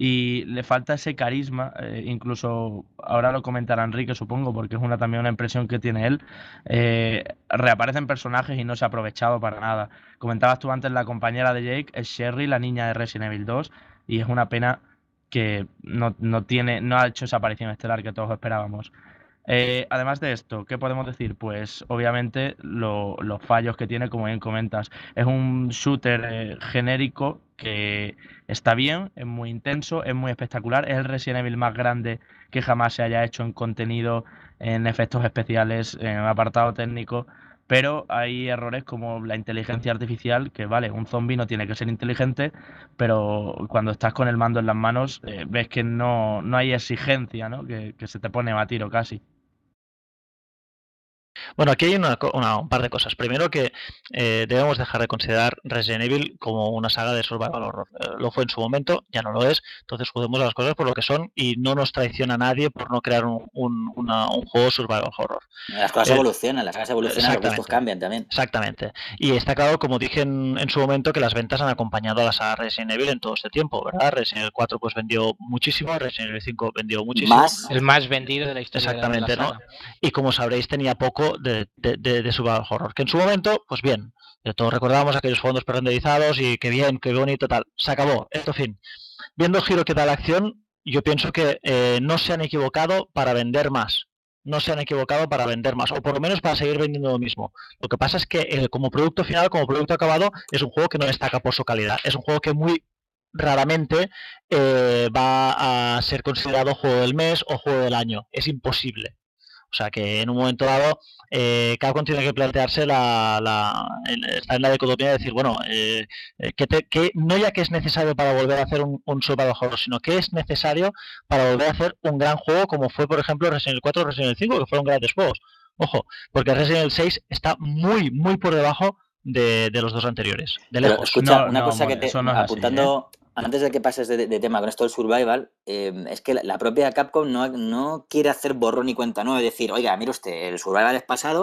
y le falta ese carisma. Eh, incluso ahora lo comentará Enrique, supongo, porque es una también una impresión que tiene él. eh, reaparecen personajes y no se ha aprovechado para nada. Comentabas tú antes, la compañera de Jake es Sherry, la niña de Resident Evil dos, y es una pena que no, no tiene, no ha hecho esa aparición estelar que todos esperábamos. Eh, además de esto, ¿qué podemos decir? Pues obviamente lo- los fallos que tiene, como bien comentas. Es un shooter eh, genérico que está bien, es muy intenso, es muy espectacular, es el Resident Evil más grande que jamás se haya hecho en contenido, en efectos especiales, en apartado técnico, pero hay errores como la inteligencia artificial, que vale, un zombie no tiene que ser inteligente, pero cuando estás con el mando en las manos, eh, ves que no, no hay exigencia, ¿no? Que, que se te pone a tiro casi. Bueno, aquí hay una, co- una- un par de cosas. Primero que eh, debemos dejar de considerar Resident Evil como una saga de survival horror. Eh, lo fue en su momento, ya no lo es. Entonces juzguemos las cosas por lo que son y no nos traiciona nadie por no crear un, un- una- un juego survival horror. Las cosas Eh, evolucionan, las sagas evolucionan, los gustos Exactamente. cambian también. Exactamente. Y está claro, como dije en, en su momento, que las ventas han acompañado a la saga Resident Evil en todo este tiempo, ¿verdad? Resident Evil cuatro pues vendió muchísimo, Resident Evil cinco vendió muchísimo. Más. El más vendido de la historia de la- de la Exactamente, ¿no? saga. Y como sabréis, tenía poco de, de, de, de survival horror. Que en su momento, pues bien, eh, todos recordamos aquellos fondos prerenderizados y qué bien, qué bonito, tal. Se acabó, esto fin. Viendo el giro que da la acción, yo pienso que eh, no se han equivocado para vender más. No se han equivocado para vender más, o por lo menos para seguir vendiendo lo mismo. Lo que pasa es que eh, como producto final, como producto acabado, es un juego que no destaca por su calidad. Es un juego que muy raramente eh, va a ser considerado juego del mes o juego del año. Es imposible. O sea que en un momento dado, eh, Capcom tiene que plantearse la, la, el- estar en la dicotomía de decir, bueno, eh, eh, que, te- que no ya que es necesario para volver a hacer un, un survival horror, sino que es necesario para volver a hacer un gran juego como fue, por ejemplo, Resident Evil cuatro o Resident Evil cinco, que fueron grandes juegos. Ojo, porque Resident Evil seis está muy, muy por debajo de, de los dos anteriores, de Pero lejos. escucha, No, una no, cosa que hombre, te, eso no es así, apuntando, antes de que pases de, de tema con esto del survival, eh, es que la, la propia Capcom no, no quiere hacer borrón y cuenta nueva, es decir, oiga, mire usted, el survival es pasado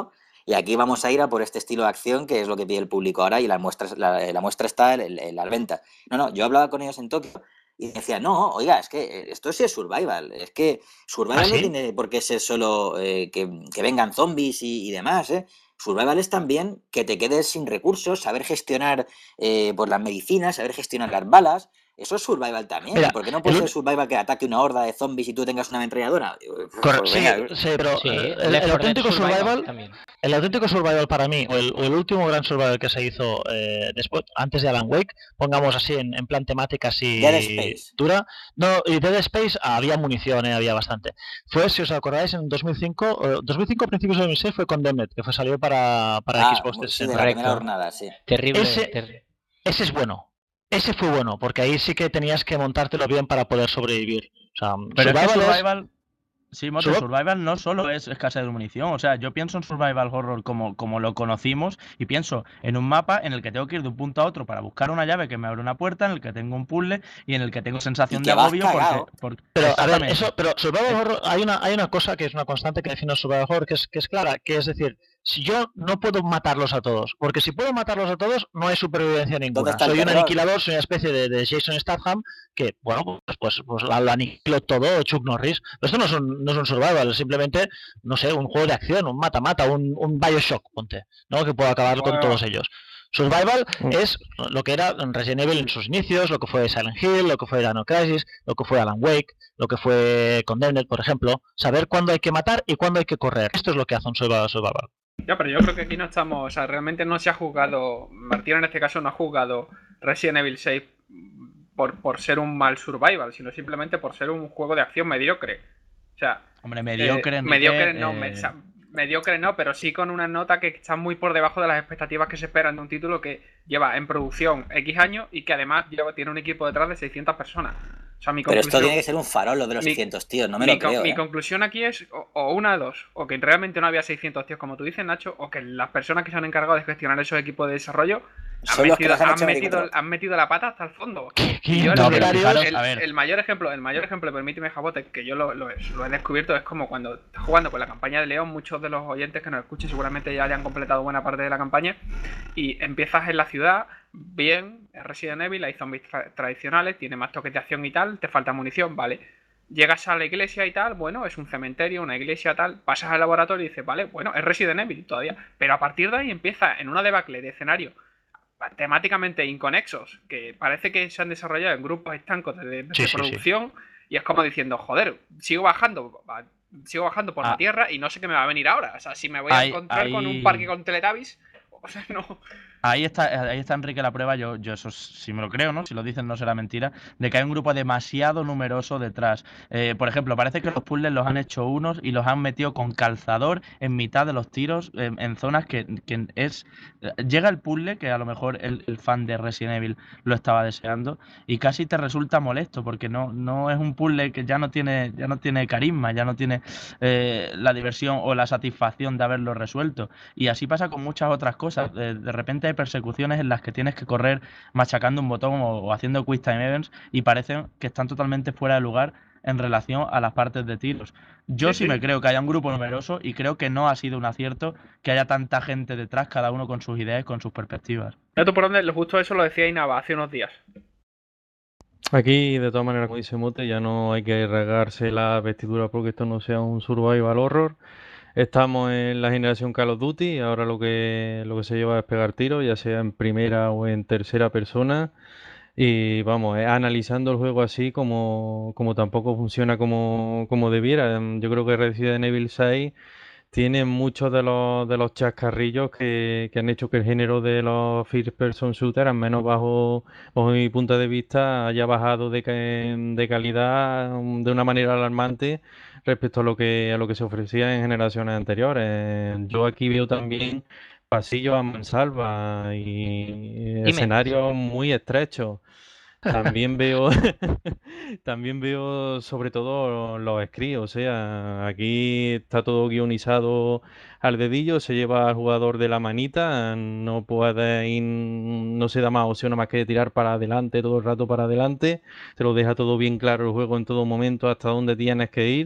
Y aquí vamos a ir a por este estilo de acción, que es lo que pide el público ahora, y la muestra, la, la muestra está en, en la venta. No, no, yo hablaba con ellos en Tokio y decía, no, oiga, es que esto sí es survival, es que survival ¿Ah, no sí? tiene por qué ser solo eh, que, que vengan zombies y, y demás, ¿eh? Survival es también que te quedes sin recursos, saber gestionar eh, pues las medicinas, saber gestionar las balas. Eso es survival también. Mira, ¿Y por qué no puede el ser un- survival que ataque una horda de zombies y tú tengas una ametralladora? Corre- Pues sí, venga, sí, pero Sí, eh, el, Left el four Dead auténtico Survival survival, también. el auténtico survival para mí, o el, o el último gran survival que se hizo eh, después, antes de Alan Wake, pongamos así en, en plan temática así Dead Space. dura. No, y Dead Space había munición, eh, había bastante. Fue, si os acordáis, en dos mil cinco, eh, dos mil cinco principios de dos mil seis fue Condemned, que fue salió para, para Ah, Xbox sí, de trescientos sesenta. la primera Correcto. jornada, sí. Terrible. Ese, ter- ese es bueno. Ese fue bueno, porque ahí sí que tenías que montártelo bien para poder sobrevivir. O sea, Pero es que survival es... Survival, sí, Mote, Sur- Survival no solo es escasez de munición. O sea, yo pienso en Survival Horror como, como lo conocimos y pienso en un mapa en el que tengo que ir de un punto a otro para buscar una llave que me abre una puerta, en el que tengo un puzzle y en el que tengo Y sensación de que vas agobio porque, cagao. porque- Pero a ver, exactamente. eso, pero Survival Eh, Horror, hay una, hay una cosa que es una constante que define el Survival Horror que es, que es clara, que es decir, si yo no puedo matarlos a todos, porque si puedo matarlos a todos, no hay supervivencia ¿Dónde ninguna. está el Soy un terror? aniquilador, soy una especie de, de Jason Statham que, bueno, pues, pues, pues lo lo aniquilo todo, Chuck Norris. Pero esto no es un, no es un Survival, es simplemente, no sé, un juego de acción, un mata-mata, un, un Bioshock, ponte, ¿no? Que puedo acabar con Bueno, todos ellos. Survival Mm. es lo que era Resident Evil en sus inicios, lo que fue Silent Hill, lo que fue Dino Crisis, lo que fue Alan Wake, lo que fue Condemned, por ejemplo. Saber cuándo hay que matar y cuándo hay que correr. Esto es lo que hace un Survival Survival. Ya, pero yo creo que aquí no estamos, o sea, realmente no se ha jugado, Martín en este caso no ha jugado Resident Evil seis por, por ser un mal survival, sino simplemente por ser un juego de acción mediocre. O sea, Hombre, mediocre, eh, Enrique, mediocre no, eh, me- o sea, mediocre no, pero sí con una nota que está muy por debajo de las expectativas que se esperan de un título que lleva en producción X años y que además lleva, tiene un equipo detrás de seiscientas personas. O sea, mi Pero esto conclusión, tiene que ser un farol, lo de los mi- seiscientos tíos, no me mi, lo con- creo, mi ¿eh? conclusión aquí es o, o una de dos, o que realmente no había seiscientos tíos como tú dices, Nacho, o que las personas que se han encargado de gestionar esos equipos de desarrollo han Son los que metido, los han han, hecho metido, veinticuatro. han metido la pata hasta el fondo. ¿Qué Y yo el, No, pero el- fijaros, el- a ver. el mayor ejemplo, el mayor ejemplo, permíteme Jabote, que yo lo, lo he, lo he descubierto, es como cuando estás jugando con la campaña de León, muchos de los oyentes que nos escuchen seguramente ya hayan completado buena parte de la campaña, y empiezas en la ciudad, bien, es Resident Evil, hay zombies tra- tradicionales, tiene más toques de acción y tal, te falta munición, vale. Llegas a la iglesia y tal, bueno, es un cementerio, una iglesia tal, pasas al laboratorio y dices, vale, bueno, es Resident Evil todavía, pero a partir de ahí empieza en una debacle de escenario temáticamente inconexos, que parece que se han desarrollado en grupos estancos de, de- de Sí, sí, sí. producción, y es como diciendo, joder, sigo bajando, va- sigo bajando por Ah. la tierra y no sé qué me va a venir ahora. O sea, si me voy a Hay- encontrar con un hay- parque con Teletubbies, o sea, no. Ahí está, ahí está Enrique la prueba, yo, yo eso sí me lo creo, ¿no? Si lo dicen no será mentira, de que hay un grupo demasiado numeroso detrás. Eh, por ejemplo, parece que los puzzles los han hecho unos y los han metido con calzador en mitad de los tiros, eh, en zonas que, que es... Llega el puzzle, que a lo mejor el, el fan de Resident Evil lo estaba deseando, y casi te resulta molesto, porque no, no es un puzzle que ya no tiene, ya no tiene carisma, ya no tiene eh, la diversión o la satisfacción de haberlo resuelto. Y así pasa con muchas otras cosas. De, de repente hay persecuciones en las que tienes que correr machacando un botón o, o haciendo quick time events y parecen que están totalmente fuera de lugar en relación a las partes de tiros. Yo sí, Sí, sí. me creo que haya un grupo numeroso y creo que no ha sido un acierto que haya tanta gente detrás, cada uno con sus ideas y con sus perspectivas. ¿Tú por dónde? Justo eso lo decía Inaba hace unos días. Aquí, de todas maneras, como dice Mote, ya no hay que regarse la vestidura porque esto no sea un survival horror. Estamos en la generación Call of Duty, ahora lo que, lo que se lleva es pegar tiros, ya sea en primera o en tercera persona. Y vamos, eh, analizando el juego así como, como tampoco funciona como, como debiera. Em, Yo creo que Resident Evil seis tiene muchos de los, de los chascarrillos que, que han hecho que el género de los first person shooter, al menos bajo, bajo mi punto de vista, haya bajado de, ca- de calidad mm, de una manera alarmante respecto a lo que, a lo que se ofrecía en generaciones anteriores. Yo aquí veo también pasillos a mansalva y Dime. escenarios muy estrechos. También veo, también veo sobre todo los scripts, o sea, aquí está todo guionizado al dedillo, se lleva al jugador de la manita, no puede ir, no se da más opción más que tirar para adelante todo el rato para adelante, te lo deja todo bien claro el juego en todo momento hasta dónde tienes que ir.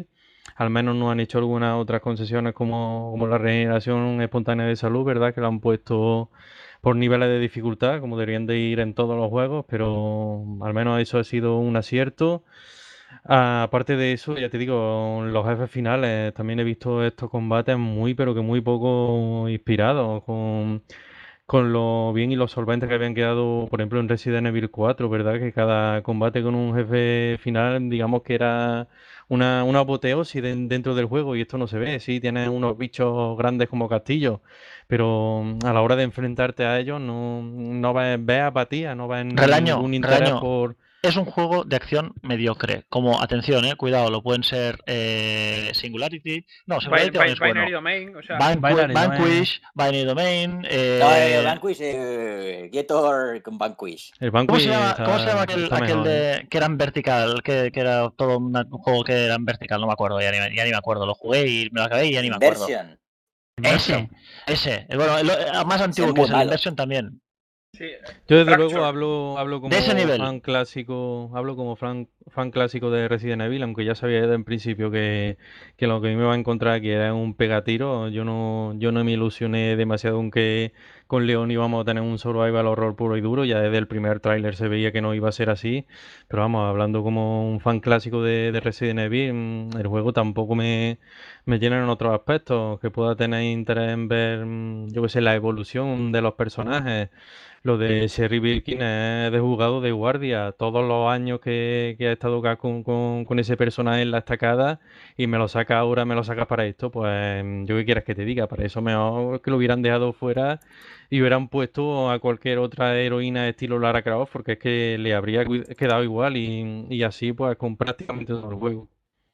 al menos no han hecho algunas otras concesiones como, como la regeneración espontánea de salud, ¿verdad? Que lo han puesto por niveles de dificultad, como deberían de ir en todos los juegos, pero al menos eso ha sido un acierto. Ah, aparte de eso, ya te digo, los jefes finales, también he visto estos combates muy, pero que muy poco inspirados, con, con lo bien y lo solventes que habían quedado, por ejemplo, en Resident Evil cuatro, ¿verdad? Que cada combate con un jefe final, digamos que era una, una apoteosis de- dentro del juego, y esto no se ve. Sí, tienes unos bichos grandes como castillos, pero mm, a la hora de enfrentarte a ellos no, no ves, ves apatía, no ves Relaño, ningún interés Relaño, por... es un juego de acción mediocre. Como, atención, eh, cuidado, lo pueden ser eh, Singularity. No, Bi- Singularity también Bi- es bueno. Binary Domain, o sea, Vanqu- Binary Domain. Vanquish, Binary Domain. No, eh, Eh, Vanquish, eh, Getor con Vanquish. El ¿Cómo Vanquish se llama, está, cómo se llama aquel, está aquel mejor, ¿eh? de, que era en vertical? Que, que era todo una- un juego que era en vertical, no me acuerdo, ya ni, me- ya ni me acuerdo. Lo jugué y me lo acabé y ya ni me acuerdo. Inversion. Ese, ese. Eh, Bueno, el, el más Ese antiguo es que muy es el malo. Inversion también. sí. Yo desde Fracture. luego hablo, hablo De ese como nivel. fan clásico, hablo como fan, fan clásico de Resident Evil, aunque ya sabía desde el principio que, que lo que me iba a encontrar aquí era un pegatiro. Yo no, yo no me ilusioné demasiado con que con León íbamos a tener un survival horror puro y duro. Ya desde el primer tráiler se veía que no iba a ser así. Pero vamos, hablando como un fan clásico de, de Resident Evil, mm, el juego tampoco me, me llena en otros aspectos, que pueda tener interés en ver, mm, yo qué sé, la evolución de los personajes. Lo de Sherry Birkin es de jugado de guardia. Todos los años que, que ha estado acá con, con, con ese personaje en la estacada y me lo saca ahora, me lo sacas para esto, pues yo qué quieras que te diga. Para eso mejor que lo hubieran dejado fuera y hubieran puesto a cualquier otra heroína estilo Lara Croft, porque es que le habría cu- quedado igual y, y así pues con prácticamente todo el juego.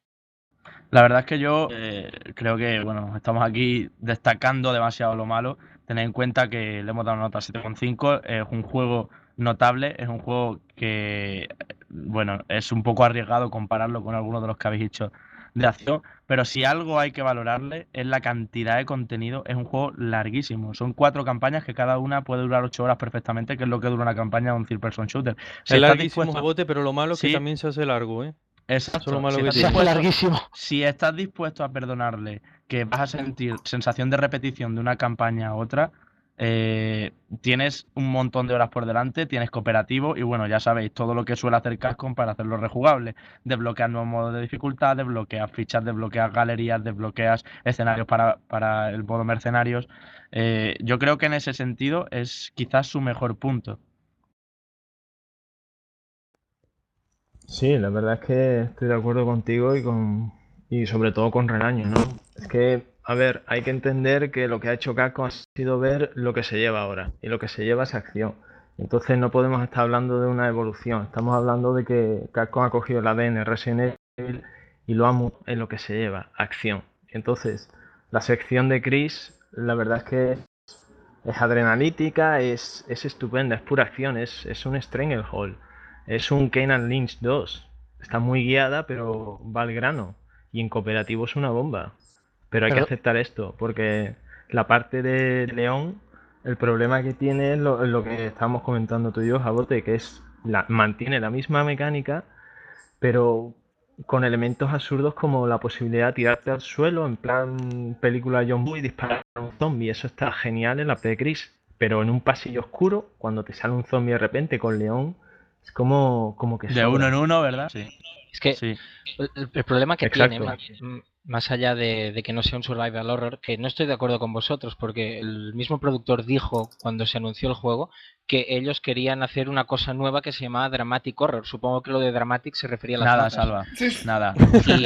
La verdad es que yo eh, creo que, bueno, estamos aquí destacando demasiado lo malo. Tened en cuenta que le hemos dado una nota siete coma cinco, es un juego notable, es un juego que, bueno, es un poco arriesgado compararlo con algunos de los que habéis hecho de acción, pero si algo hay que valorarle es la cantidad de contenido. Es un juego larguísimo, son cuatro campañas que cada una puede durar ocho horas perfectamente, que es lo que dura una campaña de un third person shooter. Si Es estás larguísimo, dispuesto, Jabote, pero lo malo es que Sí. también se hace largo, ¿eh? Eso es exacto, lo malo si que estás Se hace tiene. dispuesto, larguísimo. si estás dispuesto a perdonarle que vas a sentir sensación de repetición de una campaña a otra, eh, tienes un montón de horas por delante, tienes cooperativo y bueno, ya sabéis todo lo que suele hacer Capcom para hacerlo rejugable. Desbloqueas nuevos modos de dificultad, desbloqueas fichas, desbloqueas galerías, desbloqueas escenarios para, para el modo mercenarios. Eh, yo creo que en ese sentido es quizás su mejor punto. Sí, la verdad es que estoy de acuerdo contigo y con y sobre todo con Relaño, ¿no? Es que, a ver, hay que entender que lo que ha hecho Capcom ha sido ver lo que se lleva ahora, y lo que se lleva es acción. Entonces no podemos estar hablando de una evolución, estamos hablando de que Capcom ha cogido el A D N Resident Evil y lo ha mu- en lo que se lleva, acción. Entonces, la sección de Chris, la verdad es que es adrenalítica, es, es estupenda, es pura acción, es, es un Stranglehold, es un Kane Lynch dos. Está muy guiada, pero va al grano. Y en cooperativo es una bomba. Pero hay que Pero, aceptar esto, porque la parte de León, el problema que tiene es lo, es lo que estábamos comentando tú y yo, Jabote, que es la, mantiene la misma mecánica, pero con elementos absurdos como la posibilidad de tirarte al suelo, en plan película John Woo y disparar a un zombie. Eso está genial en la P de Chris. Pero en un pasillo oscuro, cuando te sale un zombie de repente con León, es como, como que De uno sobra. en uno, ¿verdad? Sí. Es que Sí. el, el problema que Exacto. tiene, más, m- más allá de, de que no sea un survival horror, que no estoy de acuerdo con vosotros, porque el mismo productor dijo cuando se anunció el juego que ellos querían hacer una cosa nueva que se llamaba Dramatic Horror. Supongo que lo de Dramatic se refería a las Nada, notas. Salva. Nada.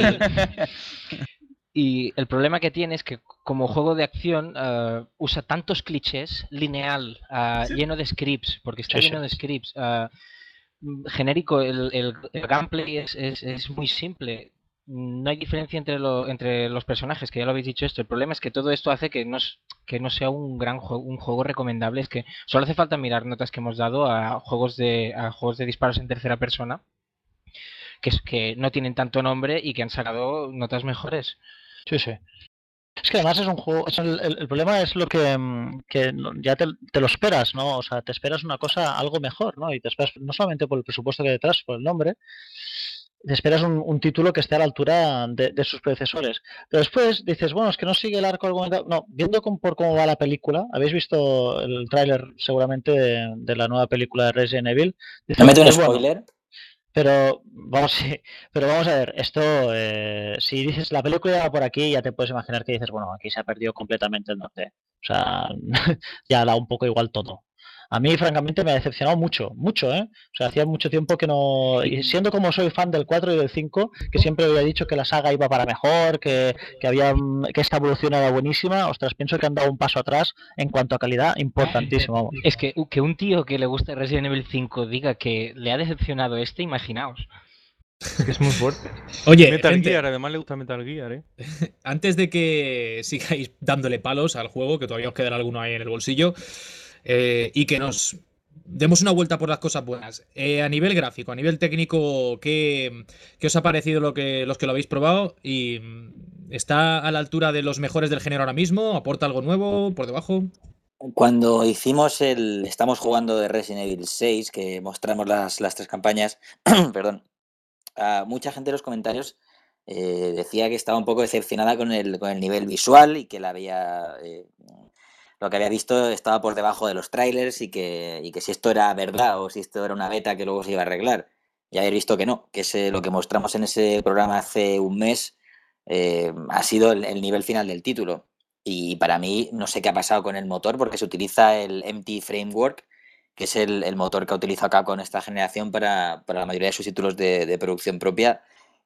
Y el problema que tiene es que como juego de acción eh, usa tantos clichés, lineal, eh, lleno de scripts, porque está Sí, lleno sí. de scripts. eh, mm, genérico, el, el- el gameplay es, es- es muy simple. No hay diferencia entre, lo- entre los personajes, que ya lo habéis dicho esto. El problema es que todo esto hace que no, s- que no sea un gran juego, un juego recomendable. Es que solo hace falta mirar notas que hemos dado a juegos de, a juegos de disparos en tercera persona, que, es, que no tienen tanto nombre y que han sacado notas mejores. Sí, sí. Es que además es un juego, es el, el- el problema es lo que, mm, que no- ya te, te lo esperas, ¿no? O sea, te esperas una cosa, algo mejor, ¿no? Y te esperas no solamente por el presupuesto que hay detrás, por el nombre, te esperas un, un título que esté a la altura de, de sus predecesores. Pero después dices, bueno, es que no sigue el arco argumental. No, viendo con, por cómo va la película, habéis visto el tráiler seguramente de, de la nueva película de Resident Evil. Dices, ¿No meto un pues, bueno, spoiler? pero vamos, sí, pero vamos a ver, esto, eh, si dices la película va por aquí, ya te puedes imaginar que dices, bueno, aquí se ha perdido completamente el norte. O sea, ya da un poco igual todo. A mí, francamente, me ha decepcionado mucho, mucho, ¿eh? O sea, hacía mucho tiempo que no... Y siendo como soy fan del cuatro y del cinco, que siempre había dicho que la saga iba para mejor, que, que, había, que esta evolución era buenísima, ostras, pienso que han dado un paso atrás en cuanto a calidad importantísimo. Vamos. Es que, que un tío que le gusta Resident Evil cinco diga que le ha decepcionado este, imaginaos. Es muy fuerte. Oye, Metal gente, Gear, además le gusta Metal Gear, ¿eh? antes de que sigáis dándole palos al juego, que todavía os quedará alguno ahí en el bolsillo, eh, y que nos demos una vuelta por las cosas buenas. Eh, a nivel gráfico, a nivel técnico, ¿qué, qué os ha parecido lo que, los que lo habéis probado? ¿Y está a la altura de los mejores del género ahora mismo? ¿Aporta algo nuevo? ¿Por debajo? Cuando hicimos el... Estamos jugando de Resident Evil seis, que mostramos las, las tres campañas, perdón, a mucha gente en los comentarios eh, decía que estaba un poco decepcionada con el, con el nivel visual y que la había... Eh, lo que había visto estaba por debajo de los trailers y que, y que si esto era verdad o si esto era una beta que luego se iba a arreglar. Ya he visto que no, que ese, lo que mostramos en ese programa hace un mes eh, ha sido el, el nivel final del título. Y para mí no sé qué ha pasado con el motor porque se utiliza el M T Framework, que es el, el motor que ha utilizado Capcom esta generación para, para la mayoría de sus títulos de, de producción propia.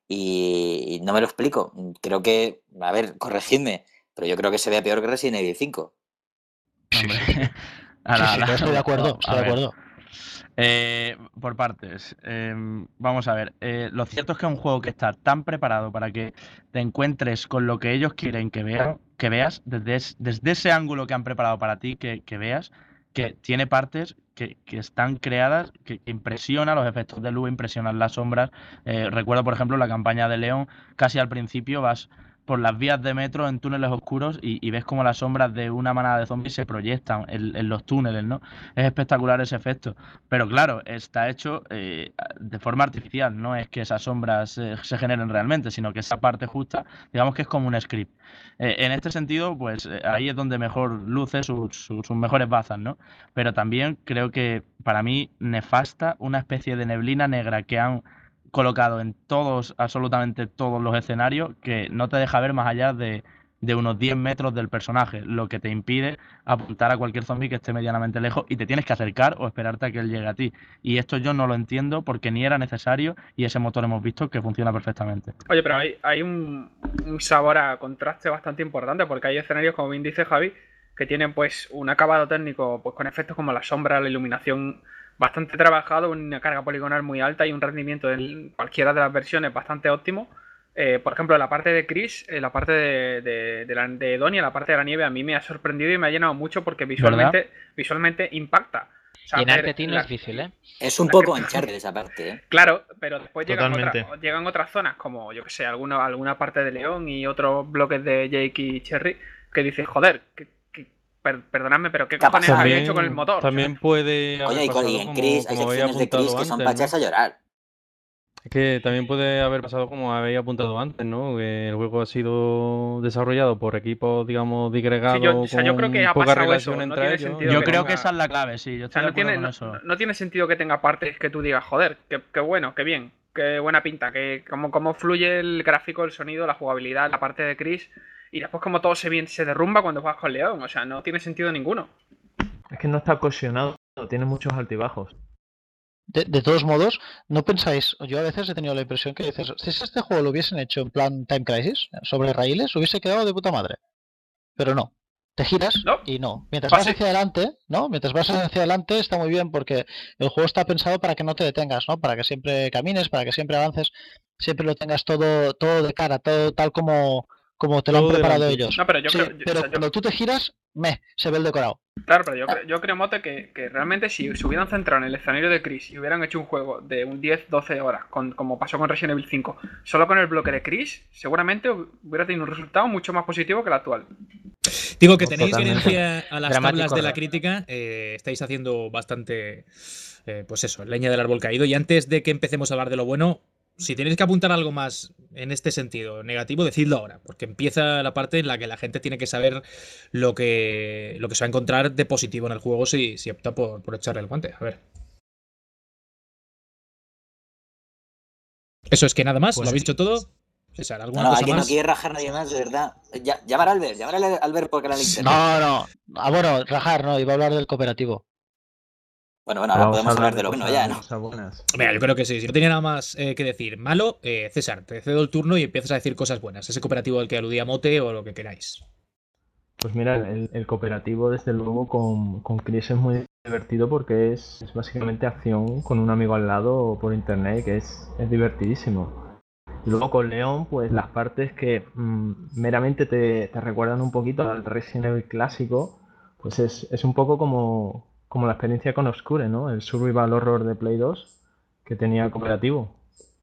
Y, y no me lo explico. Creo que, a ver, corregidme, pero yo creo que se ve peor que Resident Evil cinco. Hombre. Sí, sí, no, estoy de acuerdo, estoy de acuerdo. Eh, por partes. Eh, vamos a ver. Eh, lo cierto es que es un juego que está tan preparado para que te encuentres con lo que ellos quieren que, vean, que veas, desde, es, desde ese ángulo que han preparado para ti, que, que veas, que tiene partes que, que están creadas, que, que impresionan los efectos de luz, impresionan las sombras. Eh, recuerdo, por ejemplo, la campaña de León, casi al principio vas por las vías de metro en túneles oscuros y, y ves como las sombras de una manada de zombies se proyectan en, en los túneles, ¿no? Es espectacular ese efecto. Pero claro, está hecho eh, de forma artificial, no es que esas sombras eh, se generen realmente, sino que esa parte justa, digamos que es como un script. Eh, en este sentido, pues eh, ahí es donde mejor luce sus, sus, sus mejores bazas, ¿no? Pero también creo que para mí nefasta una especie de neblina negra que han colocado en todos, absolutamente todos los escenarios, que no te deja ver más allá de, de unos diez metros del personaje, lo que te impide apuntar a cualquier zombie que esté medianamente lejos y te tienes que acercar o esperarte a que él llegue a ti. Y esto yo no lo entiendo porque ni era necesario y ese motor hemos visto que funciona perfectamente. Oye, pero hay, hay un, un sabor a contraste bastante importante porque hay escenarios, como bien dice Javi, que tienen pues un acabado técnico pues con efectos como la sombra, la iluminación bastante trabajado, una carga poligonal muy alta y un rendimiento en cualquiera de las versiones bastante óptimo. Eh, por ejemplo, la parte de Chris, eh, la parte de, de, de, la, de Donnie, la parte de la nieve, a mí me ha sorprendido y me ha llenado mucho porque visualmente, visualmente impacta. O sea, llenarte a ti no es difícil, ¿eh? Es un poco Uncharted esa parte, ¿eh? Claro, pero después llegan, otra, llegan otras zonas, como yo que sé, alguna, alguna parte de León y otros bloques de Jake y Cherry, que dices, joder, que Per, perdonadme, pero ¿qué cojones había hecho con el motor? También puede haber Oye, pasado y en como, Chris, como hay había secciones de apuntado Chris que antes, son ¿no? para echarse a llorar. Es que también puede haber pasado como habéis apuntado antes, ¿no? Que el juego ha sido desarrollado por equipos, digamos, disgregados, sí, yo, o sea, yo creo que ha poca pasado relación eso. entre no ellos. Yo que tenga... creo que esa es la clave, sí. Yo estoy o sea, no, de acuerdo tiene, con no, eso. no tiene sentido que tenga partes que tú digas, joder, qué, qué bueno, qué bien, qué buena pinta, que cómo, cómo fluye el gráfico, el sonido, la jugabilidad, la parte de Chris, y después como todo se, bien, se derrumba cuando juegas con León. O sea, no tiene sentido ninguno. Es que no está cohesionado, tiene muchos altibajos. De, de todos modos, ¿no pensáis? Yo a veces he tenido la impresión que dices, si este juego lo hubiesen hecho en plan Time Crisis, sobre raíles, hubiese quedado de puta madre. Pero no. Te giras ¿No? y no. Mientras Fácil. vas hacia adelante, ¿no? Mientras vas hacia adelante está muy bien porque el juego está pensado para que no te detengas, ¿no? Para que siempre camines, para que siempre avances, siempre lo tengas todo, todo de cara, todo tal como, como te lo Todo han preparado delante. ellos. No, pero yo Sí, creo, yo- pero o sea, yo- cuando tú te giras, me, se ve el decorado. Claro, pero yo, creo, yo creo, Mote, que, que realmente si se hubieran centrado en el escenario de Chris y hubieran hecho un juego de un diez doce horas, con, como pasó con Resident Evil cinco, solo con el bloque de Chris, seguramente hubiera tenido un resultado mucho más positivo que el actual. Digo que tenéis Totalmente. herencia a las Dramático, tablas de la ¿no? crítica, eh, estáis haciendo bastante, eh, pues eso, leña del árbol caído. Y antes de que empecemos a hablar de lo bueno, si tenéis que apuntar algo más en este sentido negativo, decidlo ahora, porque empieza la parte en la que la gente tiene que saber lo que, lo que se va a encontrar de positivo en el juego si, si opta por, por echarle el guante. A ver. Eso es que nada más, Pues ¿lo habéis sí. dicho todo? César, ¿alguna No, no, cosa aquí no más? quiere rajar nadie más, de verdad. Ya, llamar a Albert, llamar a Albert porque era el internet. No, no. Ah, bueno, rajar, no, iba a hablar del cooperativo. Bueno, bueno, ahora Vamos a podemos hablar hablar de lo bueno cosas, ya, ¿no? cosas buenas. Mira, yo creo que sí. Si no tenía nada más eh, que decir malo, eh, César, te cedo el turno y empiezas a decir cosas buenas. Ese cooperativo al que aludía Mote o lo que queráis. Pues mira, el, el cooperativo desde luego con, con Chris es muy divertido porque es, es básicamente acción con un amigo al lado o por internet, que es, es divertidísimo. Y luego con León, pues las partes que mmm, meramente te, te recuerdan un poquito al Resident Evil clásico, pues es, es un poco como, como la experiencia con Obscure, ¿no? El survival horror de Play dos que tenía el cooperativo.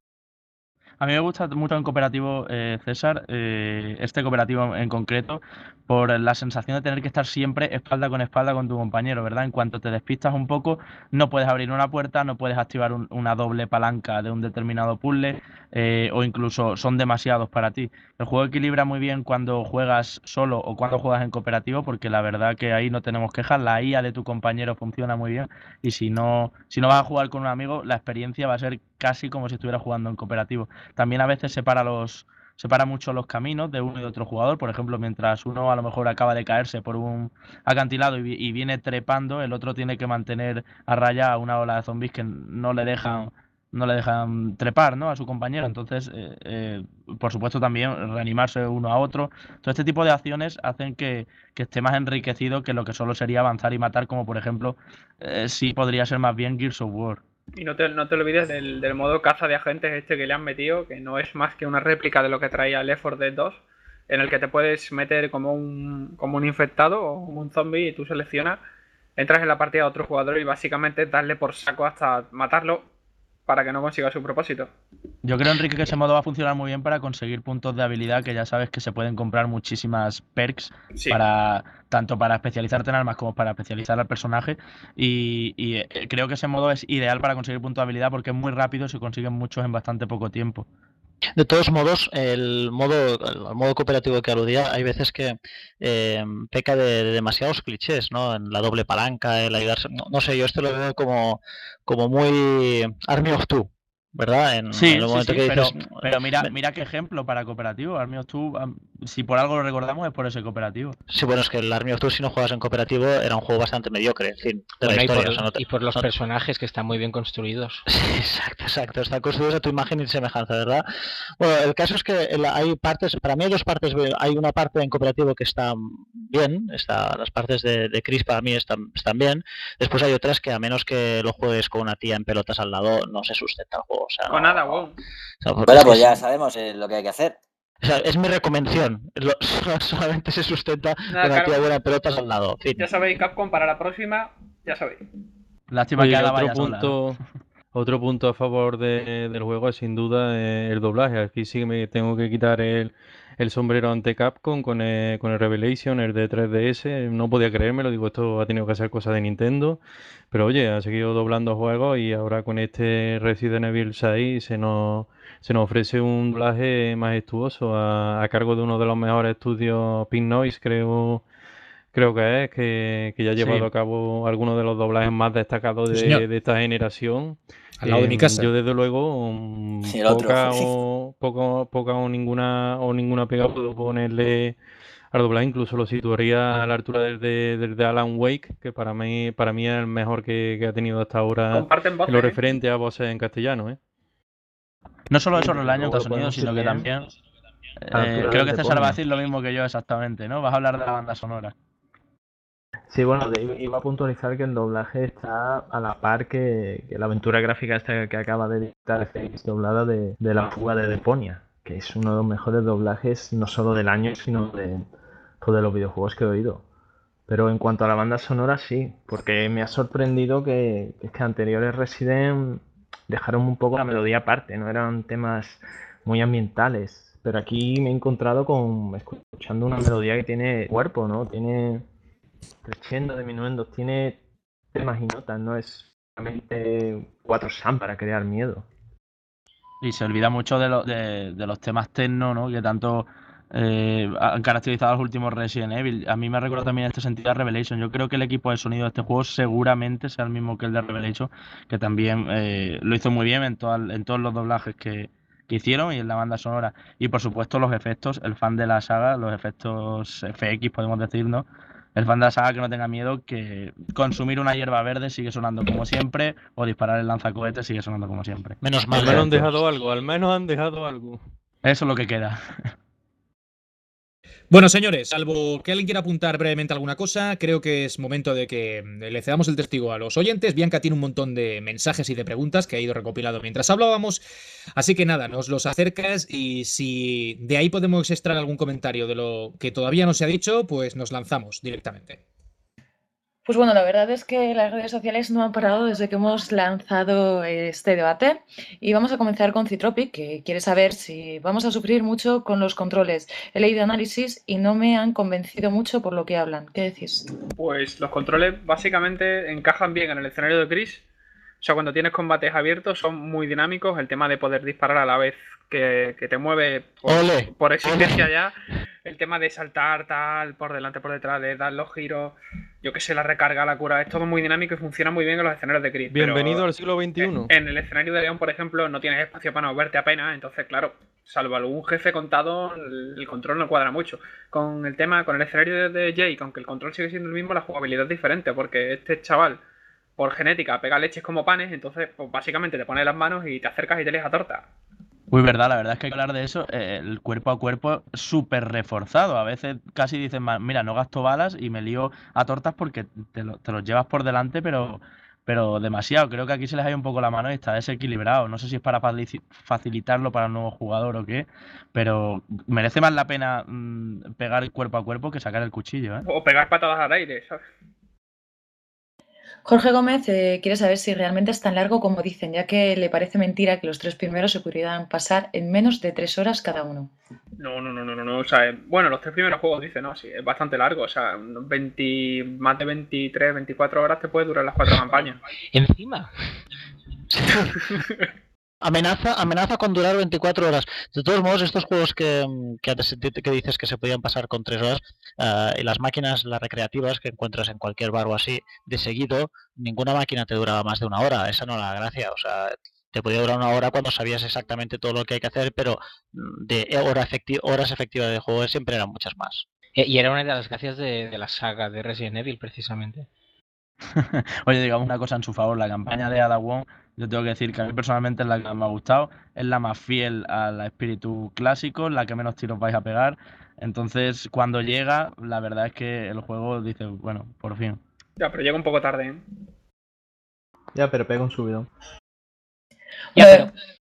A mí me gusta mucho en cooperativo, eh, César, eh, este cooperativo en concreto, por la sensación de tener que estar siempre espalda con espalda con tu compañero, ¿verdad? En cuanto te despistas un poco, no puedes abrir una puerta, no puedes activar un- una doble palanca de un determinado puzzle, eh, o incluso son demasiados para ti. El juego equilibra muy bien cuando juegas solo o cuando juegas en cooperativo, porque la verdad que ahí no tenemos quejas, la I A de tu compañero funciona muy bien, y si no, si no vas a jugar con un amigo, la experiencia va a ser casi como si estuvieras jugando en cooperativo. También a veces separa los separa mucho los caminos de uno y de otro jugador. Por ejemplo, mientras uno a lo mejor acaba de caerse por un acantilado y, vi- y viene trepando, el otro tiene que mantener a raya a una ola de zombies que no le dejan no le dejan trepar, ¿no? A su compañero. Entonces, eh, eh, por supuesto, también reanimarse uno a otro. Todo este tipo de acciones hacen que, que esté más enriquecido que lo que solo sería avanzar y matar, como por ejemplo, eh, sí podría ser más bien Gears of War. Y no te, no te olvides del, del modo caza de agentes este que le han metido, que no es más que una réplica de lo que traía el Left four Dead dos, en el que te puedes meter como un, como un infectado o como un zombie y tú seleccionas, entras en la partida de otro jugador y básicamente darle por saco hasta matarlo para que no consiga su propósito. Yo creo, Enrique, que ese modo va a funcionar muy bien para conseguir puntos de habilidad, que ya sabes que se pueden comprar muchísimas perks, Sí. para tanto para especializarte en armas como para especializar al personaje. Y, y, eh, creo que ese modo es ideal para conseguir puntos de habilidad porque es muy rápido y se consiguen muchos en bastante poco tiempo. De todos modos, el modo, el modo cooperativo que aludía, hay veces que eh, peca de, de demasiados clichés, ¿no? En la doble palanca, el ayudarse. No, no sé, yo esto lo veo como, como muy Army of Two, ¿verdad? En, Sí, en el sí, momento sí, que pero, dices. pero mira, mira qué ejemplo para cooperativo. Army of Two, am, si por algo lo recordamos, es por ese cooperativo. Sí, bueno, es que el Army of Two, si no juegas en cooperativo, era un juego bastante mediocre, en fin, de Bueno, la y historia. por, o sea, no te- y por los no- personajes que están muy bien construidos. Sí, exacto, exacto. Están construidos a tu imagen y semejanza, ¿verdad? Bueno, el caso es que el- hay partes, para mí hay dos partes. Hay una parte en cooperativo que está bien, está, las partes de, de Chris para mí están, están bien. Después hay otras que a menos que lo juegues con una tía en pelotas al lado, no se sustenta el juego. O sea, O no- nada, wow. o sea, porque Bueno, es que pues ya es- sabemos eh, lo que hay que hacer. o sea, es mi recomendación. Lo- solamente se sustenta Nada, con una claro. tía buena en pelotas al lado. En fin. Ya sabéis, Capcom, para la próxima, ya sabéis. Lástima Oye, que Ada otro vaya sola, ¿no? punto, otro punto a favor de- del juego es sin duda eh, el doblaje. Aquí sí que me tengo que quitar el, el sombrero ante Capcom con el, con el Revelation, el de tres D S. No podía creérmelo, digo, esto ha tenido que ser cosa de Nintendo. Pero oye, ha seguido doblando juegos y ahora con este Resident Evil seis se nos, se nos ofrece un doblaje majestuoso a, a cargo de uno de los mejores estudios, Pink Noise, creo. Creo que es, que, que ya ha llevado Sí. a cabo algunos de los doblajes más destacados Sí, de, señor. de esta generación. Al lado de mi Em, casa. Yo desde luego mm, Sí, el otro. poca o poco, poca o ninguna o ninguna pega puedo ponerle al doblaje, incluso lo situaría a la altura del de, del de Alan Wake, que para mí para mí es el mejor que, que ha tenido hasta ahora Comparten en lo voces, ¿eh? referente a voces en castellano, ¿eh? No solo Sí, eso desde el año en luego Estados lo Unidos, podemos sino que ir bien. también A la eh, altura creo del que César va a Deponia. decir lo mismo que yo exactamente, ¿no? Vas a hablar de la banda sonora. Sí, bueno, de- iba a puntualizar que el doblaje está a la par que, que la aventura gráfica esta que acaba de editar F X doblada de, de La fuga de Deponia, que es uno de los mejores doblajes no solo del año, sino de, pues, de los videojuegos que he oído. Pero en cuanto a la banda sonora, sí, porque me ha sorprendido que, que es que anteriores Resident dejaron un poco la melodía aparte, no eran temas muy ambientales. Pero aquí me he encontrado con escuchando una melodía que tiene cuerpo, ¿no? Tiene crescendo, diminuendo, tiene temas y notas, no es solamente cuatro sam para crear miedo. Y se olvida mucho de, lo, de, de los temas techno, ¿no? Que tanto eh, han caracterizado a los últimos Resident Evil. A mí me recuerda también en este sentido a Revelation. Yo creo que el equipo de sonido de este juego seguramente sea el mismo que el de Revelation, que también eh, lo hizo muy bien en, toda, en todos los doblajes que, que hicieron y en la banda sonora. Y por supuesto los efectos, el fan de la saga, los efectos F X podemos decir, ¿no? El fan de la saga que no tenga miedo, que consumir una hierba verde sigue sonando como siempre, o disparar el lanzacohetes sigue sonando como siempre. Menos Al mal. menos han dejado algo, al menos han dejado algo. Eso es lo que queda. Bueno, señores, salvo que alguien quiera apuntar brevemente alguna cosa, creo que es momento de que le cedamos el testigo a los oyentes. Bianca tiene un montón de mensajes y de preguntas que ha ido recopilando mientras hablábamos, así que nada, nos los acercas y si de ahí podemos extraer algún comentario de lo que todavía no se ha dicho, pues nos lanzamos directamente. Pues bueno, la verdad es que las redes sociales no han parado desde que hemos lanzado este debate y vamos a comenzar con Citropic, que quiere saber si vamos a sufrir mucho con los controles. He leído análisis y no me han convencido mucho por lo que hablan. ¿Qué decís? Pues los controles básicamente encajan bien en el escenario de Chris. O sea, cuando tienes combates abiertos son muy dinámicos. El tema de poder disparar a la vez que, que te mueve por, Ole, por existencia ole. ya. El tema de saltar tal, por delante, por detrás, de dar los giros, yo que sé, la recarga, la cura, es todo muy dinámico y funciona muy bien en los escenarios de Chris. Bienvenido pero al siglo veintiuno. En el escenario de León, por ejemplo, no tienes espacio para moverte apenas, entonces, claro, salvo algún jefe contado, el, el control no cuadra mucho. Con el tema, con el escenario de Jake, aunque el control sigue siendo el mismo, la jugabilidad es diferente, porque este chaval, por genética, pega leches como panes, entonces, pues básicamente te pones las manos y te acercas y te lees a torta. Muy verdad, la verdad es que hay que hablar de eso, eh, el cuerpo a cuerpo súper reforzado. A veces casi dicen, mira, no gasto balas y me lío a tortas porque te, lo, te los llevas por delante, pero, pero demasiado. Creo que aquí se les ha ido un poco la mano y está desequilibrado. No sé si es para facilitarlo para el nuevo jugador o qué, pero merece más la pena mmm, pegar el cuerpo a cuerpo que sacar el cuchillo, ¿eh? O pegar patadas al aire, ¿sabes? Jorge Gómez eh, quiere saber si realmente es tan largo como dicen, ya que le parece mentira que los tres primeros se pudieran pasar en menos de tres horas cada uno. No, no, no, no, no, no. O sea, bueno, los tres primeros juegos dicen, no, sí, es bastante largo. O sea, veinte, más de veintitrés, veinticuatro horas te puede durar las cuatro campañas. Encima. Amenaza, amenaza con durar veinticuatro horas. De todos modos, estos juegos que, que antes que dices que se podían pasar con tres horas, uh, y las máquinas, las recreativas que encuentras en cualquier bar o así, de seguido, ninguna máquina te duraba más de una hora. Esa no era la gracia. O sea, te podía durar una hora cuando sabías exactamente todo lo que hay que hacer, pero de hora efecti horas efectivas de juego siempre eran muchas más. Y era una de las gracias de, de la saga de Resident Evil, precisamente. Oye, digamos una cosa en su favor, la campaña de Ada Wong, yo tengo que decir que a mí personalmente es la que más me ha gustado, es la más fiel al espíritu clásico, la que menos tiros vais a pegar, entonces cuando llega, la verdad es que el juego dice, bueno, por fin. Ya, pero llega un poco tarde, ¿eh? Ya, pero pega un subidón. Ya, pero...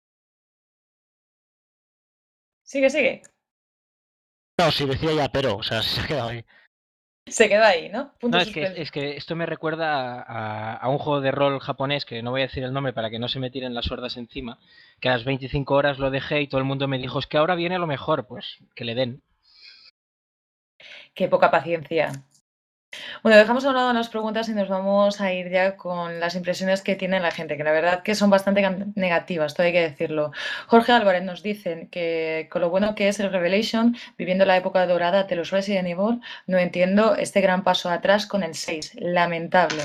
Sigue, sigue. No, si decía ya, pero, o sea, se ha quedado ahí. Se queda ahí, ¿no? Punto no, es que, es que esto me recuerda a, a un juego de rol japonés, que no voy a decir el nombre para que no se me tiren las hordas encima, que a las veinticinco horas lo dejé y todo el mundo me dijo, es que ahora viene lo mejor, pues que le den. Qué poca paciencia. Bueno, dejamos a un lado las preguntas y nos vamos a ir ya con las impresiones que tiene la gente, que la verdad que son bastante negativas, todo hay que decirlo. Jorge Álvarez nos dice que con lo bueno que es el Revelation, viviendo la época dorada de los Resident Evil, no entiendo este gran paso atrás con el seis. Lamentable.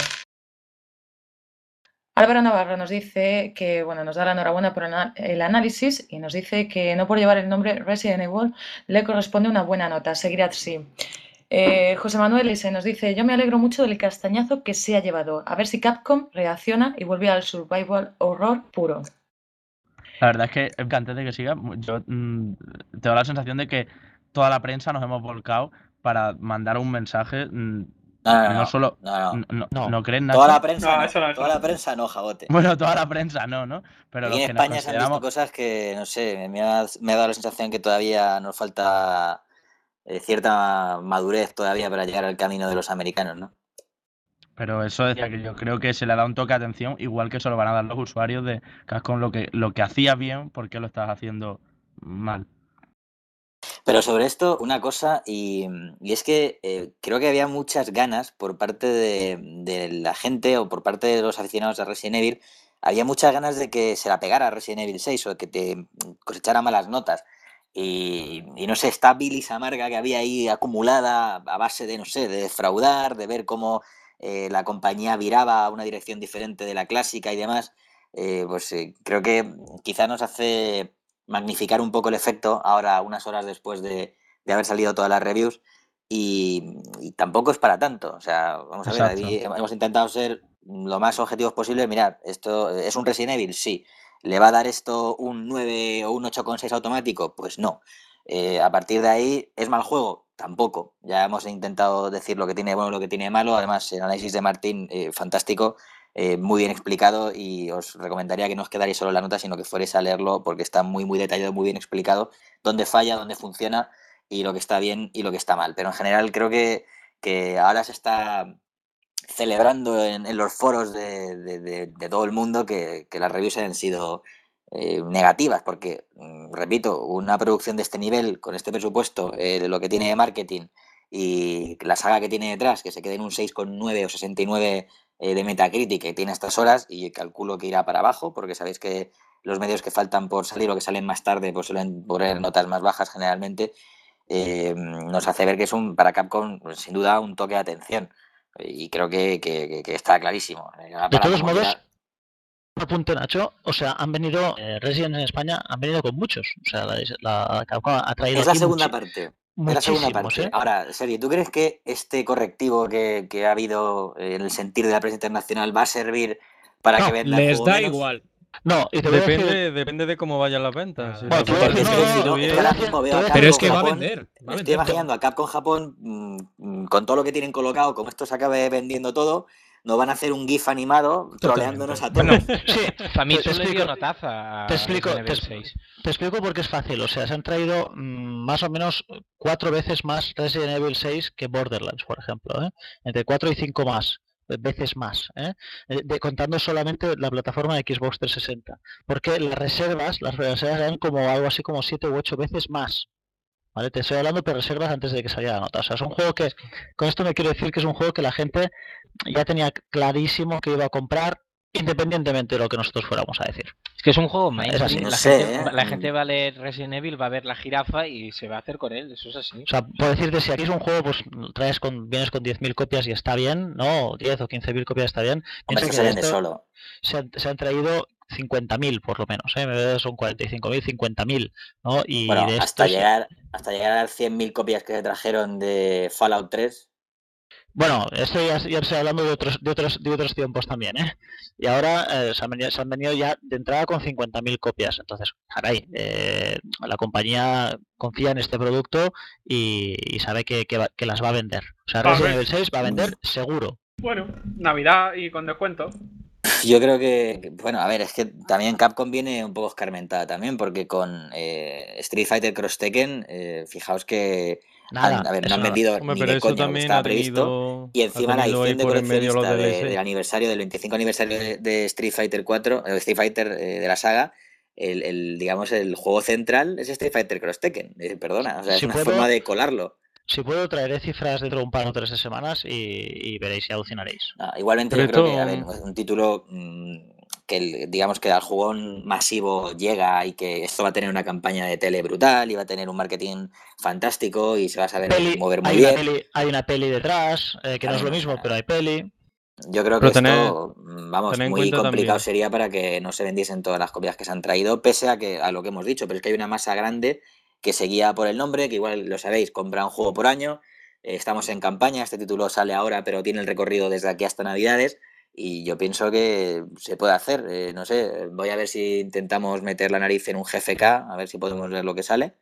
Álvaro Navarro nos dice que, bueno, nos da la enhorabuena por el análisis y nos dice que no por llevar el nombre Resident Evil le corresponde una buena nota. Seguirá así. Eh, José Manuel S. nos dice, yo me alegro mucho del castañazo que se ha llevado. A ver si Capcom reacciona y vuelve al survival horror puro. La verdad es que, antes de que siga, yo mmm, tengo la sensación de que toda la prensa nos hemos volcado para mandar un mensaje. Mmm, no, no, no, no solo. No, no. no, no. ¿no creen nada? Toda la prensa, no, no, eso no, eso toda no. la prensa no, jabote. Bueno, toda la prensa no, ¿no? Pero Aquí los en que España nos se han visto cosas que, no sé, me ha, me ha dado la sensación que todavía nos falta eh, cierta madurez todavía para llegar al camino de los americanos, ¿no? Pero eso decía que yo creo que se le da un toque de atención, igual que se lo van a dar los usuarios de Capcom, lo que, lo que hacías bien, ¿por qué lo estás haciendo mal? Pero sobre esto, una cosa, y, y es que eh, creo que había muchas ganas por parte de, de la gente o por parte de los aficionados de Resident Evil había muchas ganas de que se la pegara a Resident Evil seis o de que te cosechara malas notas. Y, y no sé, esta bilis amarga que había ahí acumulada a base de, no sé, de defraudar, de ver cómo eh, la compañía viraba a una dirección diferente de la clásica y demás, eh, pues eh, creo que quizá nos hace magnificar un poco el efecto ahora, unas horas después de, de haber salido todas las reviews, y, y tampoco es para tanto. O sea, vamos a ver, ahí hemos intentado ser lo más objetivos posible. Mirad, esto es un Resident Evil, sí. ¿Le va a dar esto un nueve o un ocho coma seis automático? Pues no. Eh, a partir de ahí, ¿es mal juego? Tampoco. Ya hemos intentado decir lo que tiene bueno, lo que tiene malo. Además, el análisis de Martín, eh, fantástico, eh, muy bien explicado, y os recomendaría que no os quedarais solo en la nota, sino que fuerais a leerlo, porque está muy, muy detallado, muy bien explicado dónde falla, dónde funciona y lo que está bien y lo que está mal. Pero en general creo que, que ahora se está celebrando en, en los foros de, de, de, de todo el mundo que, que las reviews hayan sido eh, negativas, porque, repito, una producción de este nivel, con este presupuesto, eh, lo que tiene de marketing y la saga que tiene detrás, que se quede en un seis coma nueve o sesenta y nueve eh, de Metacritic, que tiene estas horas, y calculo que irá para abajo, porque sabéis que los medios que faltan por salir o que salen más tarde pues suelen poner notas más bajas generalmente, eh, nos hace ver que es un para Capcom, pues, sin duda, un toque de atención. Y creo que, que, que está clarísimo. De todos modos, un apunte, Nacho, o sea, han venido, eh, Resident en España han venido con muchos. O sea, la, la Capcom ha traído. Es la segunda parte. Es la segunda parte. ¿eh? Ahora, Sergi, ¿tú crees que este correctivo que, que ha habido en el sentir de la prensa internacional va a servir para no, que vendan les juego da menos? igual. No, y te depende, decir... depende de cómo vayan las ventas. Bueno, si bueno, las no, ventas no, bien, no, no, pero es que va a vender. Me estoy imaginando a Capcom Japón, mmm, con todo lo que tienen colocado, como esto se acabe vendiendo todo, nos van a hacer un GIF animado troleándonos a todos. Bueno, sí, a mí te, te eso le dio explico, notaza a te explico, te, seis. Te explico por qué es fácil. O sea, se han traído mmm, más o menos cuatro veces más Resident Evil seis que Borderlands, por ejemplo, ¿eh? Entre cuatro y cinco más. Veces más, ¿eh? De, contando solamente la plataforma de Xbox trescientos sesenta, porque las reservas, las reservas eran como algo así como siete u ocho veces más, ¿vale? Te estoy hablando de reservas antes de que saliera la nota. O sea, es un juego que, con esto me quiero decir que es un juego que la gente ya tenía clarísimo que iba a comprar, independientemente de lo que nosotros fuéramos a decir. Es que es un juego mainstream. No la, sé, gente, ¿eh? la gente va a leer Resident Evil, va a ver la jirafa y se va a hacer con él, eso es así. O sea, puedo decirte, si aquí es un juego, pues traes con, vienes con diez mil copias y está bien, ¿no? diez o quince mil copias está bien. Hombre, que se vende solo. Se han, se han traído cincuenta mil por lo menos, ¿eh? Son cuarenta y cinco mil, cincuenta mil, ¿no? Y bueno, de hasta, estos... llegar, hasta llegar a las cien mil copias que se trajeron de Fallout tres. Bueno, esto ya, ya estoy hablando de otros, de otros, de otros tiempos también, ¿eh? Y ahora eh, se, han venido, se han venido ya de entrada con cincuenta mil copias. Entonces, caray, eh, la compañía confía en este producto y, y sabe que, que, va, que las va a vender. O sea, Resident Evil seis va a vender seguro. Bueno, Navidad y con descuento. Yo creo que, bueno, a ver, es que también Capcom viene un poco escarmentada también, porque con eh, Street Fighter Cross Tekken, eh, fijaos que Nada, han, a ver, no han no. vendido Hombre, ni pero de eso coña lo que estaba previsto, tenido, y encima la edición de por en medio los coleccionista D L C. de, del aniversario, del veinticinco aniversario de, de Street Fighter cuatro, eh, Street Fighter eh, de la saga, el, el, digamos, el juego central es Street Fighter Cross Tekken, eh, perdona, o sea, Si es una puedo- forma de colarlo. Si puedo, traeré cifras dentro de un par o tres de semanas y, y veréis y alucinaréis. Ah, igualmente Pero yo creo esto- que, a ver, un título mm, que el- digamos que al jugón masivo llega, y que esto va a tener una campaña de tele brutal y va a tener un marketing fantástico y se va a saber Peli- mover muy hay, bien. una peli, hay una peli detrás, eh, que no es lo También, mismo, o sea, pero hay peli. Yo creo que Pero tener- esto, mm, vamos, tener en muy cuenta complicado también. sería para que no se vendiesen todas las copias que se han traído, pese a que a lo que hemos dicho, pero es que hay una masa grande que se guía por el nombre, que igual lo sabéis, compra un juego por año. eh, Estamos en campaña, este título sale ahora, pero tiene el recorrido desde aquí hasta Navidades, y yo pienso que se puede hacer. eh, no sé, voy a ver si intentamos meter la nariz en un G F K, a ver si podemos ver lo que sale,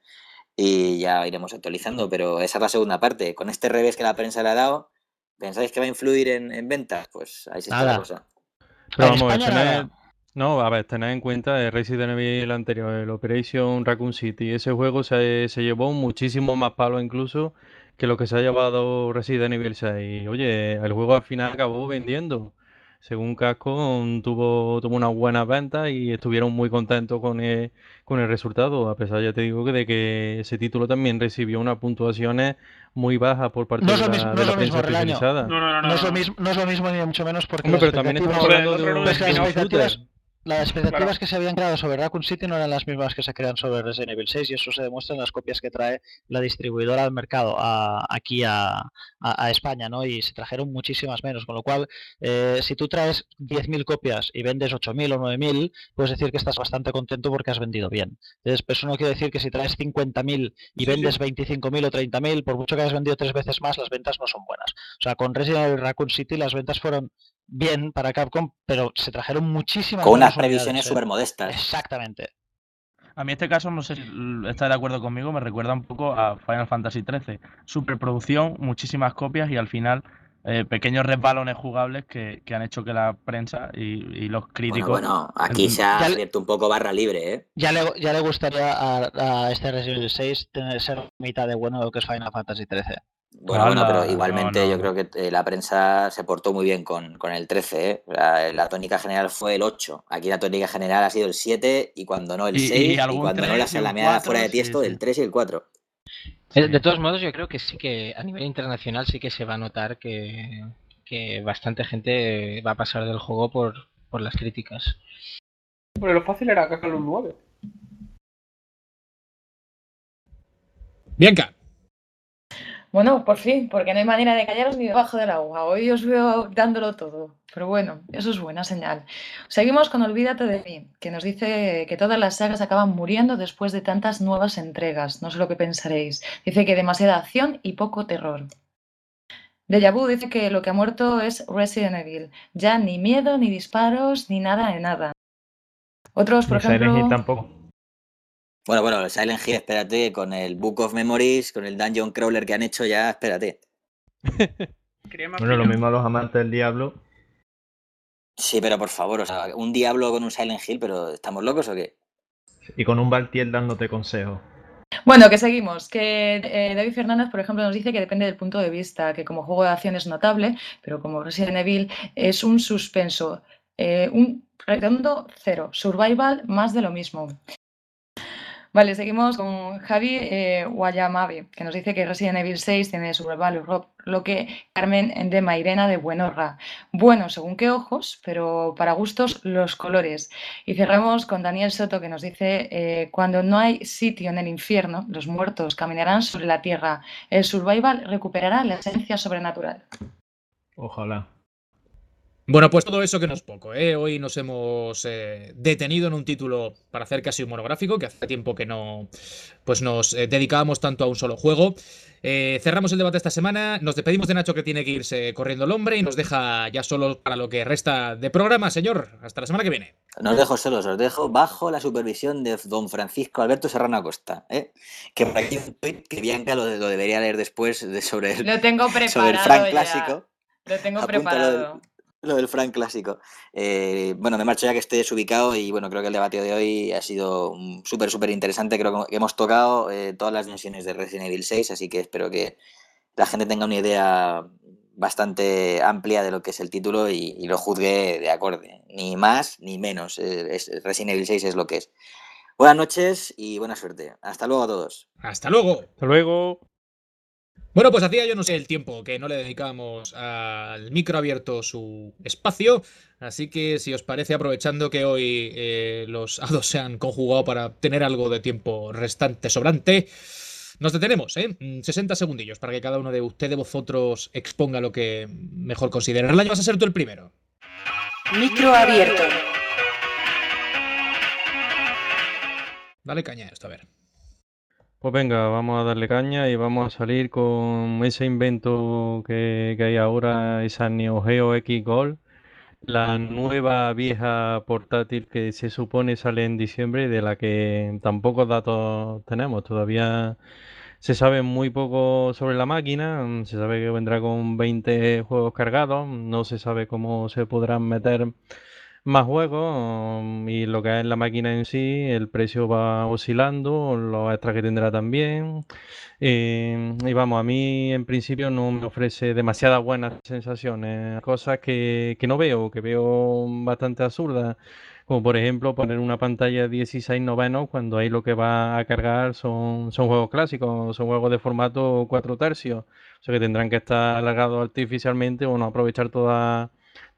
y ya iremos actualizando, pero esa es la segunda parte. Con este revés que la prensa le ha dado, ¿pensáis que va a influir en, en ventas? Pues ahí sí está Nada. la cosa. Pero En vamos, España tener, nada. no, a ver, tened en cuenta el Resident Evil anterior, el Operation Raccoon City. Ese juego se, se llevó muchísimo más palo incluso que lo que se ha llevado Resident Evil seis. Oye, el juego al final acabó vendiendo. Según Capcom, tuvo, tuvo unas buenas ventas y estuvieron muy contentos con el, con el resultado. A pesar, ya te digo, que de que ese título también recibió unas puntuaciones muy bajas por parte No de es lo la, mismo, no de es la lo prensa mismo, Relaño. especializada. No, no, no, no. No es lo no. mismo, no es lo mismo ni mucho menos porque Hombre, las pero también expectativas- estamos hablando de Otro un, no Pues que las de un expectativas, shooter. Las expectativas Claro. que se habían creado sobre Raccoon City no eran las mismas que se crean sobre Resident Evil seis y eso se demuestra en las copias que trae la distribuidora al mercado, a, aquí a, a, a España, ¿no? Y se trajeron muchísimas menos, con lo cual, eh, si tú traes diez mil copias y vendes ocho mil o nueve mil, puedes decir que estás bastante contento porque has vendido bien. Entonces, eso no quiere decir que si traes cincuenta mil y Sí, vendes sí. veinticinco mil o treinta mil, por mucho que hayas vendido tres veces más, las ventas no son buenas. O sea, con Resident Evil Raccoon City las ventas fueron bien para Capcom, pero se trajeron muchísimas Con unas menos unidades. previsiones ¿eh? súper modestas. Exactamente. A mí este caso, no sé si está de acuerdo conmigo, me recuerda un poco a Final Fantasy trece. Superproducción, muchísimas copias y al final eh, pequeños resbalones jugables que, que han hecho que la prensa y, y los Bueno, críticos... bueno, aquí en- se ha Ya le- abierto un poco barra libre, ¿eh? Ya le, ya le gustaría a, a este Resident Evil seis tener ser mitad de bueno de lo que es Final Fantasy trece. Bueno, bueno, pero ¡Hala! No, igualmente no, yo no. creo que eh, la prensa se portó muy bien con, con el trece, ¿eh? La, la tónica general fue el ocho. Aquí la tónica general ha sido el siete y cuando no el Y, y seis y algún cuando no la tres y un salameada fuera cuatro, de sí, tiesto sí. el tres y el cuatro. Eh, Sí. De todos modos, yo creo que sí que a nivel internacional sí que se va a notar que, que bastante gente va a pasar del juego por, por las críticas. Pero lo fácil era cacarle un nueve. Bianca. Bueno, por fin, porque no hay manera de callaros ni debajo del agua. Hoy os veo dándolo todo. Pero bueno, eso es buena señal. Seguimos con Olvídate de mí, que nos dice que todas las sagas acaban muriendo después de tantas nuevas entregas. No sé lo que pensaréis. Dice que demasiada acción y poco terror. Deja Vu dice que lo que ha muerto es Resident Evil. Ya ni miedo, ni disparos, ni nada de nada. Otros, por Ni Silent Hill ejemplo... tampoco. Bueno, bueno, el Silent Hill, espérate, con el Book of Memories, con el Dungeon Crawler que han hecho ya, espérate. Quería más Bueno, lo opinión. mismo a los amantes del diablo. Sí, pero por favor, o sea, un Diablo con un Silent Hill, pero ¿estamos locos o qué? Y con un Baltiel dándote consejos. Bueno, que seguimos. Que eh, David Fernández, por ejemplo, nos dice que depende del punto de vista, que como juego de acción es notable, pero como Resident Evil es un suspenso, eh, un redondo cero, survival más de lo mismo. Vale, seguimos con Javi eh, Guayamabe, que nos dice que Resident Evil seis tiene survival y rock, lo que Carmen de Mairena de Buenorra. Bueno, según qué ojos, pero para gustos los colores. Y cerramos con Daniel Soto, que nos dice, eh, cuando no hay sitio en el infierno, los muertos caminarán sobre la tierra. El survival recuperará la esencia sobrenatural. Ojalá. Bueno, pues todo eso que no es poco, ¿eh? Hoy nos hemos eh, detenido en un título para hacer casi un monográfico, que hace tiempo que no pues nos eh, dedicábamos tanto a un solo juego. Eh, cerramos el debate esta semana, nos despedimos de Nacho, que tiene que irse corriendo el hombre, y nos deja ya solo para lo que resta de programa, señor. Hasta la semana que viene. No os dejo solos, os dejo bajo la supervisión de don Francisco Alberto Serrano Acosta, ¿eh? Que por aquí hay un tuit que Bianca lo, lo debería leer después de sobre el, Lo tengo sobre el preparado Frank ya. clásico. Lo tengo Apunta lo preparado. del, lo del Frank clásico. Eh, bueno, me marcho ya que estoy desubicado y bueno, creo que el debate de hoy ha sido mm, súper, súper interesante. Creo que hemos tocado eh, todas las dimensiones de Resident Evil seis, así que espero que la gente tenga una idea bastante amplia de lo que es el título y, y lo juzgue de acorde. Ni más ni menos. Eh, es, Resident Evil seis es lo que es. Buenas noches y buena suerte. Hasta luego a todos. Hasta luego. Hasta luego. Bueno, pues hacía yo no sé el tiempo que no le dedicábamos al micro abierto su espacio, así que si os parece, aprovechando que hoy eh, los hados se han conjugado para tener algo de tiempo restante sobrante, nos detenemos, ¿eh? sesenta segundillos para que cada uno de ustedes, vosotros, exponga lo que mejor considere. Erlaño, vas a ser tú el primero. Micro abierto. Dale caña a esto, a ver. Pues venga, vamos a darle caña y vamos a salir con ese invento que, que hay ahora, esa Neo Geo X Gold, la nueva vieja portátil que se supone sale en diciembre y de la que tampoco datos tenemos. Todavía se sabe muy poco sobre la máquina, se sabe que vendrá con veinte juegos cargados, no se sabe cómo se podrán meter más juegos um, y lo que es la máquina en sí, el precio va oscilando, los extras que tendrá también. Eh, y vamos, a mí en principio no me ofrece demasiadas buenas sensaciones, cosas que, que no veo, que veo bastante absurdas. Como por ejemplo poner una pantalla de dieciséis novenos cuando ahí lo que va a cargar son, son juegos clásicos, son juegos de formato cuatro tercios. O sea que tendrán que estar alargados artificialmente o no aprovechar toda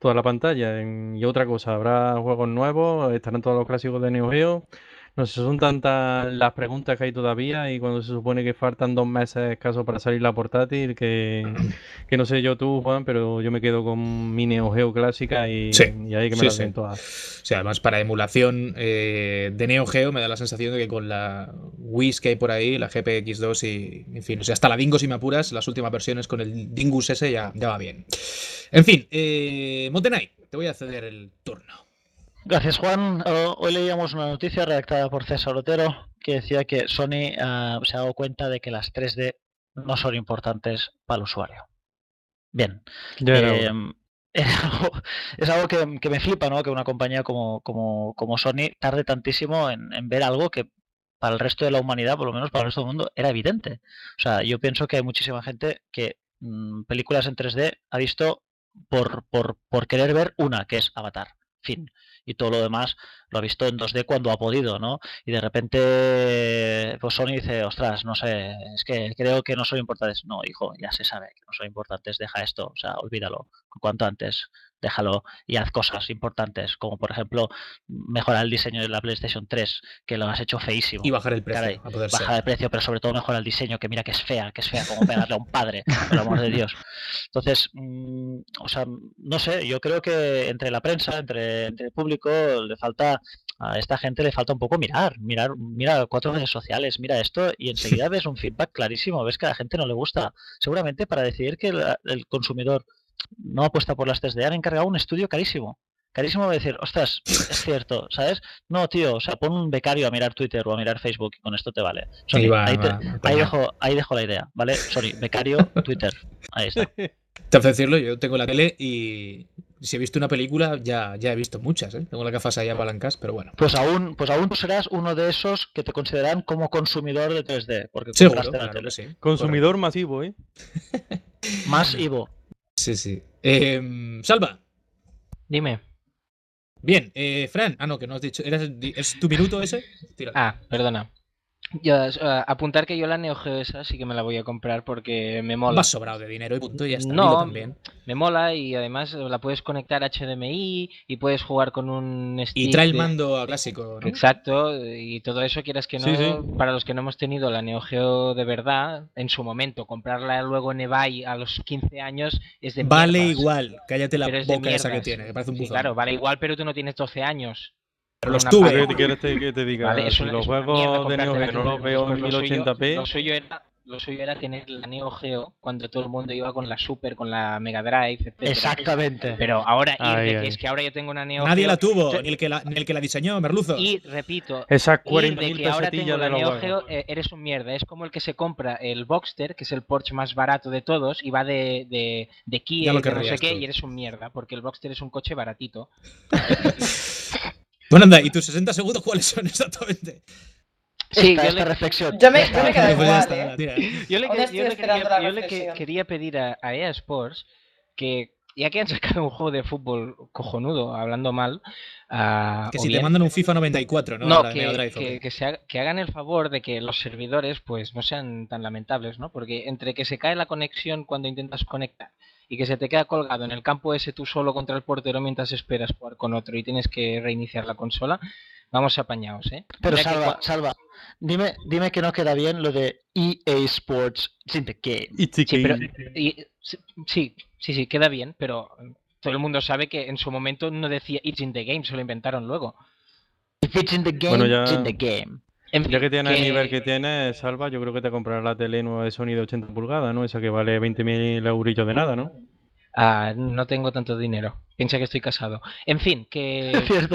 toda la pantalla. En- y otra cosa, habrá juegos nuevos, estarán todos los clásicos de Neo Geo. No sé, son tantas las preguntas que hay todavía y cuando se supone que faltan dos meses escasos para salir la portátil, que, que no sé yo tú, Juan, pero yo me quedo con mi Neo Geo clásica y, Sí, y ahí que me sí, las sí. den todas. O sea, además para emulación eh, de Neo Geo me da la sensación de que con la Wii que hay por ahí, la G P X dos y, en fin, o sea, hasta la Dingo si me apuras, las últimas versiones con el Dingus ese ya, ya va bien. En fin, eh, Montenay, te voy a ceder el turno. Gracias, Juan. Eh, Hoy leíamos una noticia redactada por César Otero que decía que Sony eh, se ha dado cuenta de que las tres D no son importantes para el usuario. Bien. Ya era Eh, hora. es algo, es algo que, que me flipa, ¿no? Que una compañía como, como, como Sony tarde tantísimo en, en ver algo que para el resto de la humanidad, por lo menos para el resto del mundo, era evidente. O sea, yo pienso que hay muchísima gente que mm, películas en tres D ha visto por, por, por querer ver una, que es Avatar. Fin. Y todo lo demás lo ha visto en dos D cuando ha podido, ¿no? Y de repente, pues Sony dice, ostras, no sé, es que creo que no son importantes. No, hijo, ya se sabe que no son importantes, deja esto, o sea, olvídalo, cuanto antes, déjalo y haz cosas importantes, como por ejemplo, mejorar el diseño de la PlayStation tres, que lo has hecho feísimo. Y bajar el precio, Caray, a poder bajar ser. el precio, pero sobre todo mejorar el diseño, que mira que es fea, que es fea, como pegarle a un padre, por el amor de Dios. Entonces, mmm, o sea, no sé, yo creo que entre la prensa, entre, entre el público, le falta, a esta gente le falta un poco mirar, mirar, mira cuatro redes sociales, mira esto y enseguida ves un feedback clarísimo, ves que a la gente no le gusta. Seguramente para decidir que el, el consumidor no apuesta por las tres D han encargado un estudio carísimo. Carísimo de decir, ostras, es cierto, ¿sabes? No, tío, o sea, pon un becario a mirar Twitter o a mirar Facebook y con esto te vale. Sony, Sí, va, ahí, te- va, ahí apañado. dejo, ahí dejo la idea, ¿vale? Sony, becario, Twitter, ahí está. Te hace decirlo, yo tengo la tele y si he visto una película, ya, ya he visto muchas, ¿eh? Tengo las gafas ahí apalancas, pero bueno. Pues aún, pues aún tú serás uno de esos que te consideran como consumidor de tres D, porque Seguro, compraste la claro tele. que sí. Consumidor masivo, ¿eh? Más Ivo. Sí, sí. Eh, Salva. Dime. Bien, eh, Fran. Ah, no, que no has dicho. ¿Eras- ¿Es tu minuto ese? Tira. Ah, perdona. Yo, eh, apuntar que yo la Neo Geo esa sí que me la voy a comprar porque me mola. Vas sobrado de dinero y punto, y ya está. No, Dilo también. me mola y además la puedes conectar a H D M I y puedes jugar con un stick. Y trae el de- mando a clásico, ¿no? Exacto, y todo eso quieras que no, Sí, sí. para los que no hemos tenido la Neo Geo de verdad, en su momento, comprarla luego en eBay a los quince años es de Vale mierdas. igual. Cállate la Pero es de boca esa que mierdas. tiene, que parece un Sí, buzón. claro, vale igual, pero tú no tienes doce años. Pero Con los una tuve. pared. ¿Qué quieres te- que te diga? Vale, eso Si es los una juegos mierda de Neo comprarte la Geo no Neo los veo Pues en lo mil ochenta p. suyo- Lo suyo era, lo suyo era tener la Neo Geo cuando todo el mundo iba con la Super, con la Mega Drive, etcétera. Exactamente. Pero ahora ir Ay, de que ay. es que ahora yo tengo una Neo Nadie Geo. la tuvo, Yo- ni el que la, ni el que la diseñó, Merluzo. Y repito, Esas ir cuarenta de mil que ahora pesetillas tengo la de los Neo juegos. Geo, eh, eres un mierda. Es como el que se compra el Boxster, que es el Porsche más barato de todos, y va de, de, de Ya Kia, lo de no sé querrías qué, tú. y eres un mierda, porque el Boxster es un coche baratito. Bueno, anda, ¿y tus sesenta segundos cuáles son exactamente? Sí, esta, yo esta le- reflexión. Yo me, Ya yo me está. quedo Pues ya igual, está, ¿eh? la tira. Yo le, Aún que- estoy yo le esperando quería, la yo le que- reflexión. quería pedir a, a E A Sports que, ya que han sacado un juego de fútbol cojonudo, hablando mal, ah, Que o si te bien- mandan un FIFA noventa y cuatro, ¿no? no, Ahora de que, Mega Drive, ¿o que- qué? que se haga- que hagan el favor de que los servidores pues no sean tan lamentables, ¿no? Porque entre que se cae la conexión cuando intentas conectar y que se te queda colgado en el campo ese tú solo contra el portero mientras esperas jugar con otro y tienes que reiniciar la consola, vamos apañados, ¿eh? Pero Mira que salva, cua- salva. Dime, dime que no queda bien lo de E A Sports in the game. It's a Sí, pero, game. y- sí, sí, sí, sí, queda bien, pero todo el mundo sabe que en su momento no decía It's in the game, se lo inventaron luego. If it's in the game, Bueno, ya- it's in the game. En fin, Ya que tienes el que- nivel que tienes, Salva, yo creo que te comprarás la tele nueva de Sony de ochenta pulgadas, ¿no? Esa que vale veinte mil eurillos de nada, ¿no? Ah, no tengo tanto dinero. Piensa que estoy casado. En fin, que, Cierto.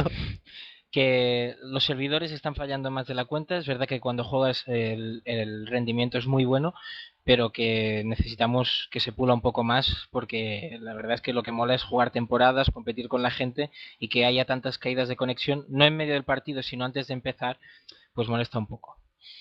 que los servidores están fallando más de la cuenta. Es verdad que cuando juegas el, el rendimiento es muy bueno, pero que necesitamos que se pula un poco más porque la verdad es que lo que mola es jugar temporadas, competir con la gente y que haya tantas caídas de conexión, no en medio del partido, sino antes de empezar, pues molesta un poco.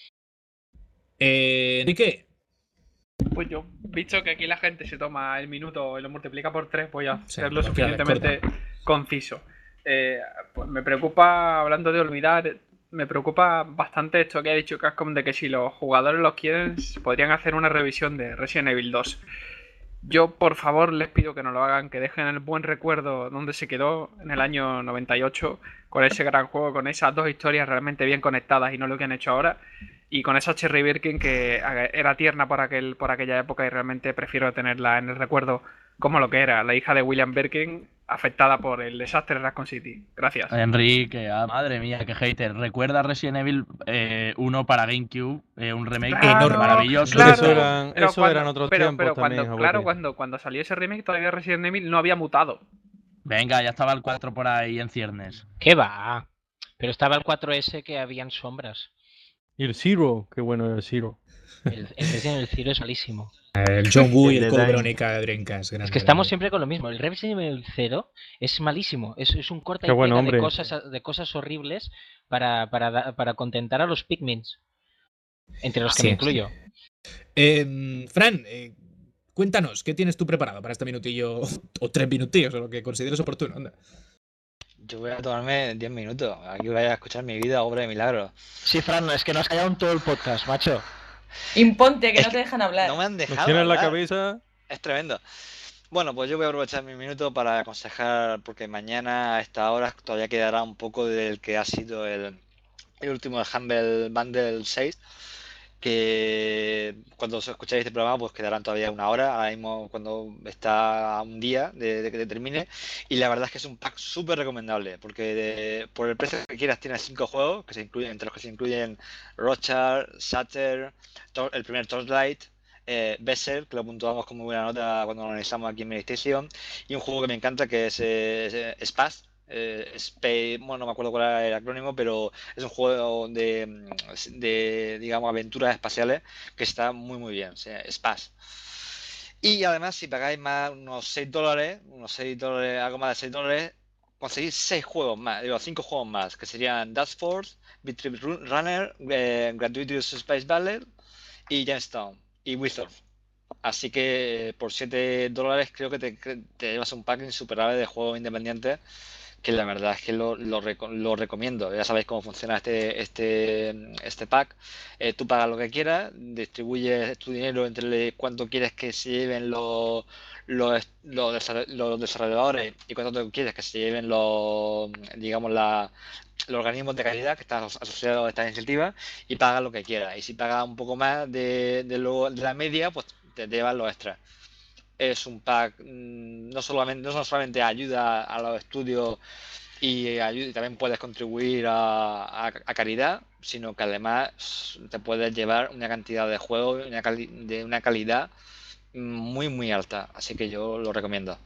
Eh, Enrique, Pues yo, visto que aquí la gente se toma el minuto y lo multiplica por tres, voy a Sí, ser lo lo que haga, suficientemente conciso. Eh, pues me preocupa, hablando de olvidar, me preocupa bastante esto que ha dicho Capcom de que si los jugadores los quieren, podrían hacer una revisión de Resident Evil dos. Yo, por favor, les pido que no lo hagan, que dejen el buen recuerdo donde se quedó en el año noventa y ocho, con ese gran juego, con esas dos historias realmente bien conectadas y no lo que han hecho ahora, y con esa Cherry Birkin que era tierna por, aquel, por aquella época y realmente prefiero tenerla en el recuerdo como lo que era, la hija de William Birkin, afectada por el desastre de Raccoon City. Gracias. Enrique, ah, madre mía, qué hater. Recuerda Resident Evil eh, uno para GameCube, eh, un remake Claro, enorme, maravilloso. claro. Eso eran, Pero eso cuando- eran otros pero- tiempos pero también, cuando, Jabote. claro, cuando, cuando salió ese remake todavía Resident Evil no había mutado. Venga, ya estaba el cuatro por ahí en ciernes. ¿Qué va? Pero estaba el cuatro ese que habían sombras. Y el Zero, qué bueno era el Zero. El, el Resident Evil Zero es malísimo. El John Woo y El el de Code Dying. Veronica de Dreamcast. Es que estamos siempre con lo mismo. El Resident Evil Zero es malísimo. Es, es un corte Qué y bueno, pega de hombre. cosas, de cosas horribles para, para, da- para contentar a los Pikmins. Entre los que Así me es. incluyo. Eh, Fran, eh, cuéntanos, ¿qué tienes tú preparado para este minutillo o tres minutillos o lo que consideres oportuno? Anda. Yo voy a tomarme diez minutos. Aquí voy a escuchar mi vida, obra de milagro. Sí, Fran, es que nos has callado en todo el podcast, macho. Imponte, que Es no te dejan hablar. No me han Nos dejado tienes la hablar. cabeza. Es tremendo. Bueno, pues yo voy a aprovechar mi minuto para aconsejar, porque mañana a esta hora todavía quedará un poco del que ha sido el, el último del Humble Bundle seis, que cuando os escucháis este programa pues quedarán todavía una hora, ahora mismo cuando está a un día de, de que termine, y la verdad es que es un pack súper recomendable, porque de- por el precio que quieras tienes cinco juegos, que se incluyen, entre los que se incluyen Rochard, Shatter, Tor- el primer Torchlight, eh, Bessel, que lo puntuamos con muy buena nota cuando lo analizamos aquí en Medistation, y un juego que me encanta que es, eh, es Spaz, eh, Space, bueno, no me acuerdo cuál era el acrónimo, pero es un juego de, mm, de digamos, aventuras espaciales que está muy muy bien, o sea, Spaz. Y además, si pagáis más unos seis dólares, unos seis dólares, algo más de seis dólares, conseguís seis juegos más, digo, cinco juegos más, que serían Dust Force, Beat Trip Run- Runner, eh, Gratuitous Space Battle y Gemstone y Wizard. Así que eh, por siete dólares creo que te, que te llevas un pack insuperable de juegos independientes, que la verdad es que lo, lo, reco- lo recomiendo. Ya sabéis cómo funciona este, este, este pack. Eh, tú pagas lo que quieras, distribuyes tu dinero entre cuánto quieres que se lleven los, los, los desa- los desarrolladores y cuánto quieres que se lleven los, digamos, la, los organismos de calidad que están aso- asociados a esta iniciativa, y pagas lo que quieras. Y si pagas un poco más de, de, lo- de la media, pues te llevas los extras. Es un pack, mm, no solamente, no solamente ayuda a los estudios y, ayu- y también puedes contribuir a, a- a caridad, sino que además te puedes llevar una cantidad de juegos una cali- de una calidad muy muy alta. Así que yo lo recomiendo.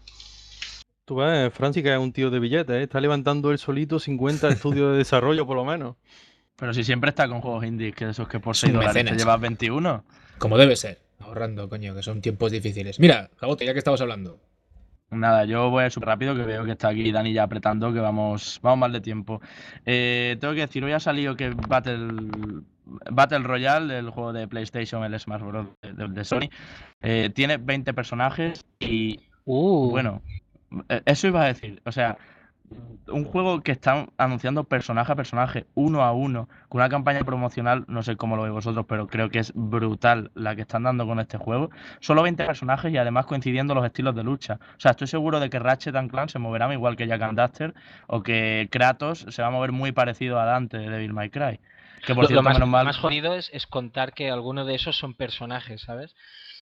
Tú ves, Francis, que es un tío de billetes, ¿eh? Está levantando él solito cincuenta estudios de desarrollo, por lo menos. Pero si siempre está con juegos indies, que esos que por Es seis un dólares te mecenas. llevas veintiuno. Como debe ser. Ahorrando, coño, que son tiempos difíciles. Mira, Jabote, ya que estamos hablando. Nada, yo voy súper rápido, que veo que está aquí Dani ya apretando, que vamos, vamos mal de tiempo. Eh, tengo que decir, hoy ha salido que Battle, Battle Royale, el juego de PlayStation, el Smash Bros. de, de- de Sony, eh, tiene veinte personajes y, Uh, bueno, eh, eso iba a decir, o sea, un juego que están anunciando personaje a personaje, uno a uno, con una campaña promocional, no sé cómo lo veis vosotros, pero creo que es brutal la que están dando con este juego. Solo veinte personajes y además coincidiendo los estilos de lucha. O sea, estoy seguro de que Ratchet and Clank se moverá igual que Jack and Daxter, o que Kratos se va a mover muy parecido a Dante de Devil May Cry. Que por lo, cierto, lo más, menos mal... lo más jodido es, es contar que alguno de esos son personajes, ¿sabes?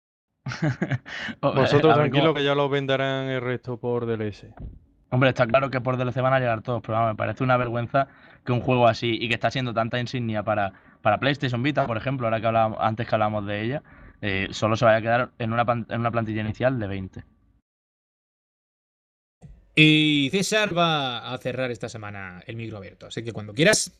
o- eh, Vosotros a ver tranquilos cómo- que ya lo venderán el resto por D L S. Hombre, está claro que por D L C van a llegar todos, pero vamos, me parece una vergüenza que un juego así y que está siendo tanta insignia para, para PlayStation Vita, por ejemplo, ahora que hablábamos, antes que hablábamos de ella, eh, solo se vaya a quedar en una, pan- en una plantilla inicial de veinte. Y César va a cerrar esta semana el micro abierto. Así que cuando quieras.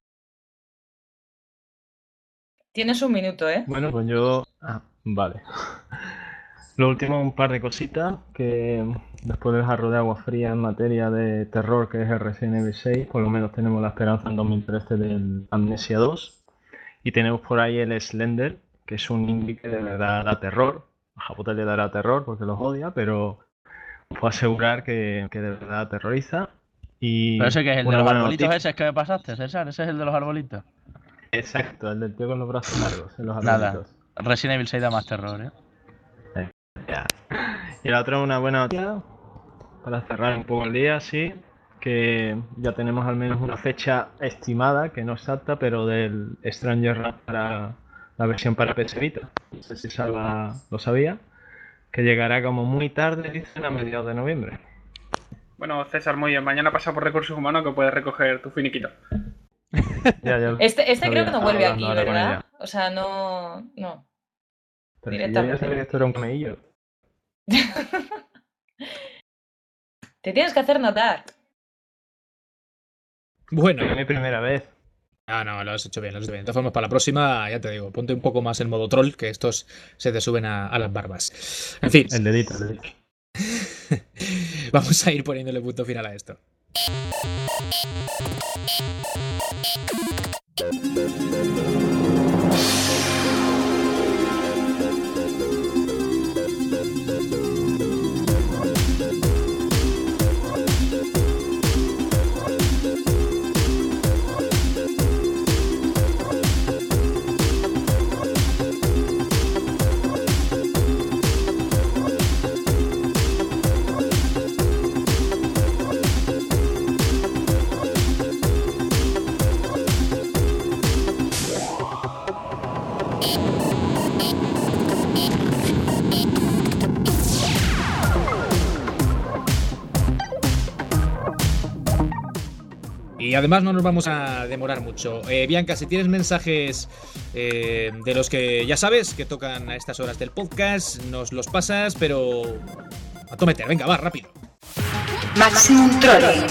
Tienes un minuto, ¿eh? Bueno, pues yo... Ah, vale. Lo último, un par de cositas que después del jarro de agua fría en materia de terror que es el Resident Evil seis, por lo menos tenemos la esperanza en dos mil trece del Amnesia dos. Y tenemos por ahí el Slender, que es un indie que de verdad da terror. A Japote le dará terror porque los odia, pero os puedo asegurar que, que de verdad aterroriza. Y Pero ese que es el de una los buena arbolitos, noticia- ese es que me pasaste, César, ese es el de los arbolitos. Exacto, el del tío con los brazos largos en los Nada, arbolitos. Resident Evil seis da más terror, ¿eh? ya. Y la otra, una buena noticia, para cerrar un poco el día, sí, que ya tenemos al menos una fecha estimada, que no exacta, pero del Stranger Wrath para la versión para P S Vita. No sé si Salva lo sabía, que llegará como muy tarde, dicen, a mediados de noviembre. Bueno, César, muy bien. Mañana pasa por Recursos Humanos que puedes recoger tu finiquito. Ya, ya Este, este creo que no vuelve hablando aquí, ahora con ¿verdad? ella. O sea, no... no. Pero si yo ya Directamente. sabía que esto era un camello. Te tienes que hacer notar. Bueno. Es mi primera vez. Ah, no, lo has hecho bien, lo has hecho bien. De todas formas, para la próxima, ya te digo, ponte un poco más en modo troll, que estos se te suben a, a las barbas. En fin. El dedito, el dedito. Vamos a ir poniéndole punto final a esto. Y además no nos vamos a demorar mucho. Eh, Bianca, si tienes mensajes eh, de los que ya sabes que tocan a estas horas del podcast, nos los pasas, pero a tu meter. Venga, va, rápido. Maximum Trolling.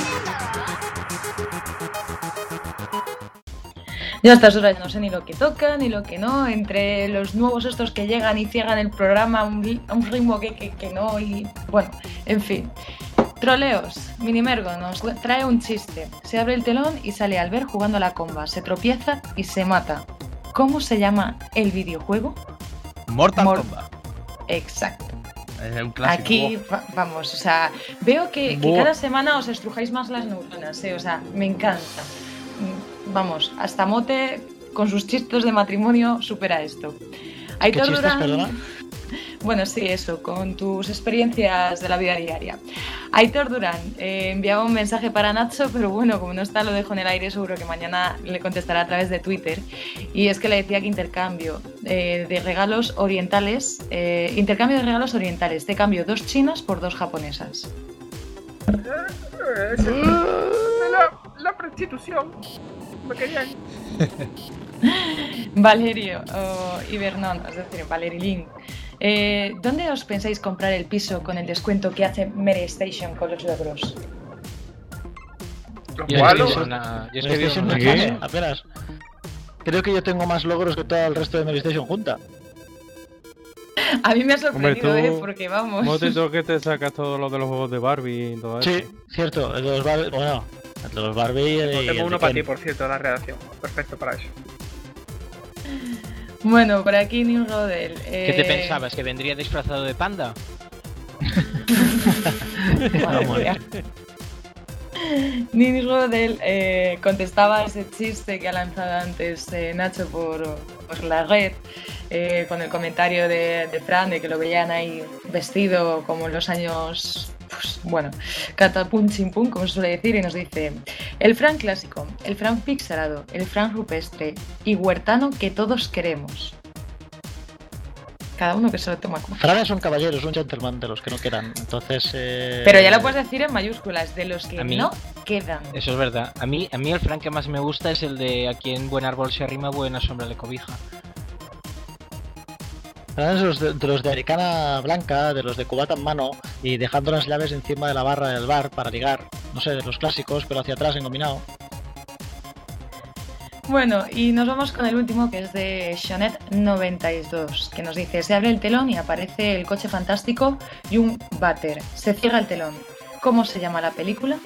Yo a estas horas no sé ni lo que toca, ni lo que no, entre los nuevos estos que llegan y ciegan el programa a un, a un ritmo que, que, que no, y bueno, en fin. Troleos. Minimergo nos trae un chiste. Se abre el telón y sale Albert jugando a la comba. Se tropieza y se mata. ¿Cómo se llama el videojuego? Mortal Mor- Kombat. Exacto. Es un clásico. Aquí, va- vamos, o sea, veo que, que Buah. cada semana os estrujáis más las neuronas, ¿eh? O sea, me encanta. Mm, Vamos, hasta Mote, con sus chistes de matrimonio, supera esto. Aitor chistes, Durán- perdona? Bueno, sí, eso, con tus experiencias de la vida diaria. Aitor Durán eh, enviaba un mensaje para Nacho, pero bueno, como no está, lo dejo en el aire, seguro que mañana le contestará a través de Twitter. Y es que le decía que intercambio eh, de regalos orientales, eh, intercambio de regalos orientales, te cambio dos chinas por dos japonesas. Eh, La, la prostitución. Me querían. Valerio oh, y Vernon, es decir, Valerilín. Eh, ¿Dónde os pensáis comprar el piso con el descuento que hace Mary Station con los logros? Los Yo malos. es que vi una- yo es que vi PlayStation una- no tiene, apenas. Creo que yo tengo más logros que todo el resto de PlayStation junta. A mí me ha Hombre, sorprendido, tú, ¿eh? Porque vamos. Motito, que te sacas todo lo de los juegos de Barbie y todo eso. Sí, cierto. El de los Barbie, bueno, el de los Barbie y el, y el Tengo de uno para Ken. ti, por cierto, de la redacción. Perfecto para eso. Bueno, por aquí Neil Rodel. ¿Qué te pensabas? ¿Que vendría disfrazado de panda? Madre mía. Nini Rodel eh, contestaba a ese chiste que ha lanzado antes eh, Nacho por, por la red, eh, con el comentario de, de Fran, de que lo veían ahí vestido como en los años, pues, bueno, catapum chimpum, como se suele decir, y nos dice: el Fran clásico, el Fran pixelado, el Fran rupestre y huertano que todos queremos. Cada uno que se lo toma como. Fran es un caballero, es un gentleman de los que no quedan. Entonces. Eh... Pero ya lo puedes decir en mayúsculas, de los que A mí- no quedan. Eso es verdad. A mí, a mí el Frank que más me gusta es el de a quien buen árbol se arrima, buena sombra le cobija. Fran es de los de, de los de Aricana Blanca, de los de cubata en mano y dejando las llaves encima de la barra del bar para ligar. No sé, de los clásicos, pero hacia atrás engominado. Bueno, y nos vamos con el último, que es de Shonet noventa y dos, que nos dice: se abre el telón y aparece el coche fantástico y un váter. Se cierra el telón. ¿Cómo se llama la película?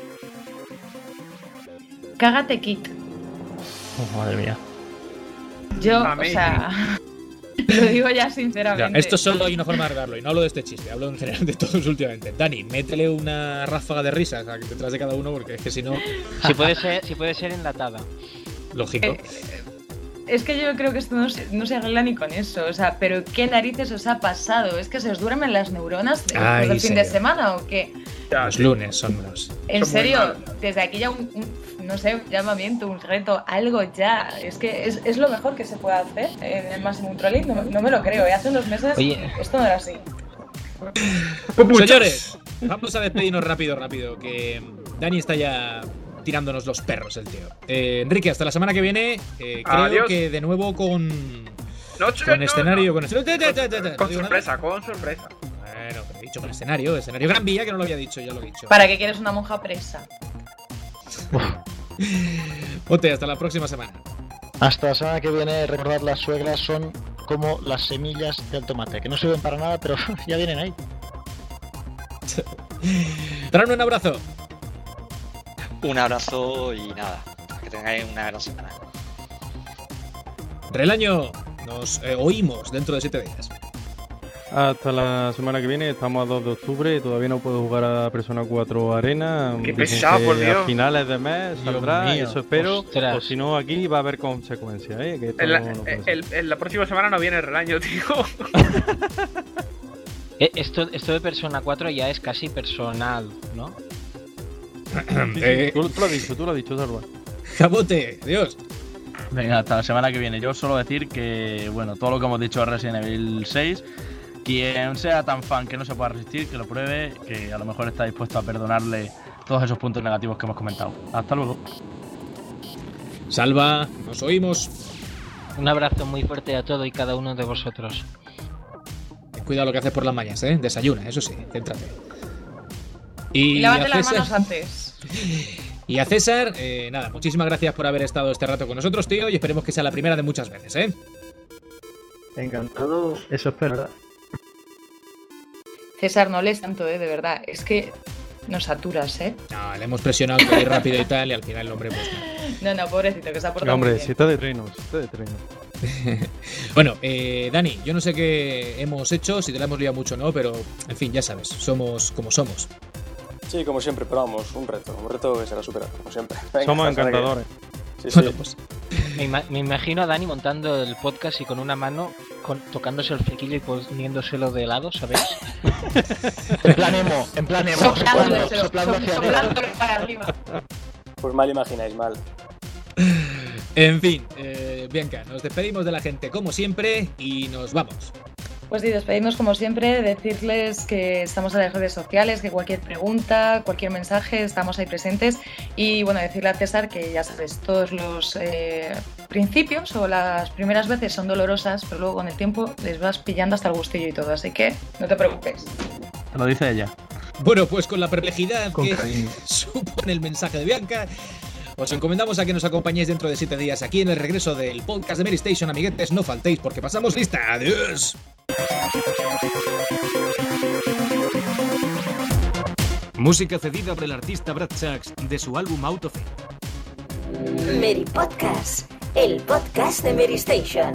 Cágate Kit. Oh, madre mía. Yo, o Amazing. sea, lo digo ya Ya, sinceramente. esto solo hay una forma de arreglarlo, y no hablo de este chiste, hablo en general de todos últimamente. Dani, métele una ráfaga de risas detrás de cada uno, porque es que si no, Si puede ser, si puede ser enlatada. lógico. Eh, es que yo creo que esto no se, no se arregla ni con eso, o sea, pero ¿qué narices os ha pasado? ¿Es que se os duermen las neuronas después del fin de semana o qué? Los lunes son los... En serio, desde aquí ya un, un, no sé, un llamamiento, un reto, algo ya. Es que es, es lo mejor que se puede hacer en el Maximum Trolling, no, no me lo creo, ¿eh? Hace unos meses Oye. esto no era así. Señores, vamos a despedirnos rápido, rápido, que Dani está ya tirándonos los perros, el tío. Eh, Enrique, hasta la semana que viene, eh, creo Adiós. que de nuevo con... No, con no, escenario, no. con escenario... Con, con sorpresa, con sorpresa. Bueno, pero he dicho con escenario, escenario Gran Vía, que no lo había dicho, ya lo he dicho. ¿Para qué quieres una monja presa? Ote, hasta la próxima semana. Hasta la semana que viene, recordad, las suegras son como las semillas del tomate, que no sirven para nada, pero ya vienen ahí. Tran, un abrazo. Un abrazo y nada, que tengáis una gran semana. Relaño, nos eh, oímos dentro de siete días. Hasta la semana que viene, estamos a dos de octubre, todavía no puedo jugar a Persona cuatro Arena. Qué Dicen pesado, que por Dios. A finales de mes saldrá, mío, eso espero. ostras. O si no, aquí va a haber consecuencias, ¿eh? Que esto En la, no- no puede el- ser. el- en la próxima semana no viene el relaño, tío. Eh, Esto, esto de Persona cuatro ya es casi personal, ¿no? Sí, sí, Eh. tú, tú lo has dicho, tú lo has dicho, Salva. Jabote, adiós. Venga, hasta la semana que viene. Yo solo decir que, bueno, todo lo que hemos dicho de Resident Evil seis, quien sea tan fan que no se pueda resistir, que lo pruebe, que a lo mejor está dispuesto a perdonarle todos esos puntos negativos que hemos comentado. Hasta luego. Salva, nos oímos. Un abrazo muy fuerte a todo y cada uno de vosotros. Ten cuidado lo que haces por las mañanas, ¿eh? Desayuna, eso sí, céntrate. Y, Y lávate a las César- manos antes. Y a César, eh, nada, muchísimas gracias por haber estado este rato con nosotros, tío, y esperemos que sea la primera de muchas veces, ¿eh? Encantado, eso espero. César, no lees tanto, ¿eh? De verdad. Es que nos saturas, ¿eh? No, le hemos presionado que ir rápido y tal, y al final el hombre, pues no. No, no, pobrecito, que se ha portado No, hombre, muy bien. si está de treno, si está de treno. Bueno, eh, Dani, yo no sé qué hemos hecho, si te la hemos liado mucho o no, pero, en fin, ya sabes, somos como somos. Sí, como siempre, pero vamos, un reto, un reto que será superado, como siempre. Venga, Somos hasta la que- encantadores. Sí, sí. Bueno, pues Me, ima- me imagino a Dani montando el podcast y con una mano con- tocándose el flequillo y poniéndoselo de lado, ¿sabéis? En plan emo, en plan emo, soplando, Soplándoselo, soplando hacia arriba. soplándolo para arriba. Pues mal imagináis, mal. en fin, eh, Bianca, nos despedimos de la gente como siempre y nos vamos. Pues sí, despedimos como siempre, decirles que estamos en las redes sociales, que cualquier pregunta, cualquier mensaje, estamos ahí presentes. Y bueno, decirle a César que ya sabes, todos los eh, principios o las primeras veces son dolorosas, pero luego con el tiempo les vas pillando hasta el gustillo y todo, así que no te preocupes. Te lo dice ella. Bueno, pues con la perplejidad Con que cariño. supone el mensaje de Bianca, os encomendamos a que nos acompañéis dentro de siete días aquí en el regreso del podcast de Mary Station, amiguetes. No faltéis porque pasamos lista. ¡Adiós! Música cedida por el artista Brad Sachs de su álbum Out of It. Mary Podcast, el podcast de Mary Station.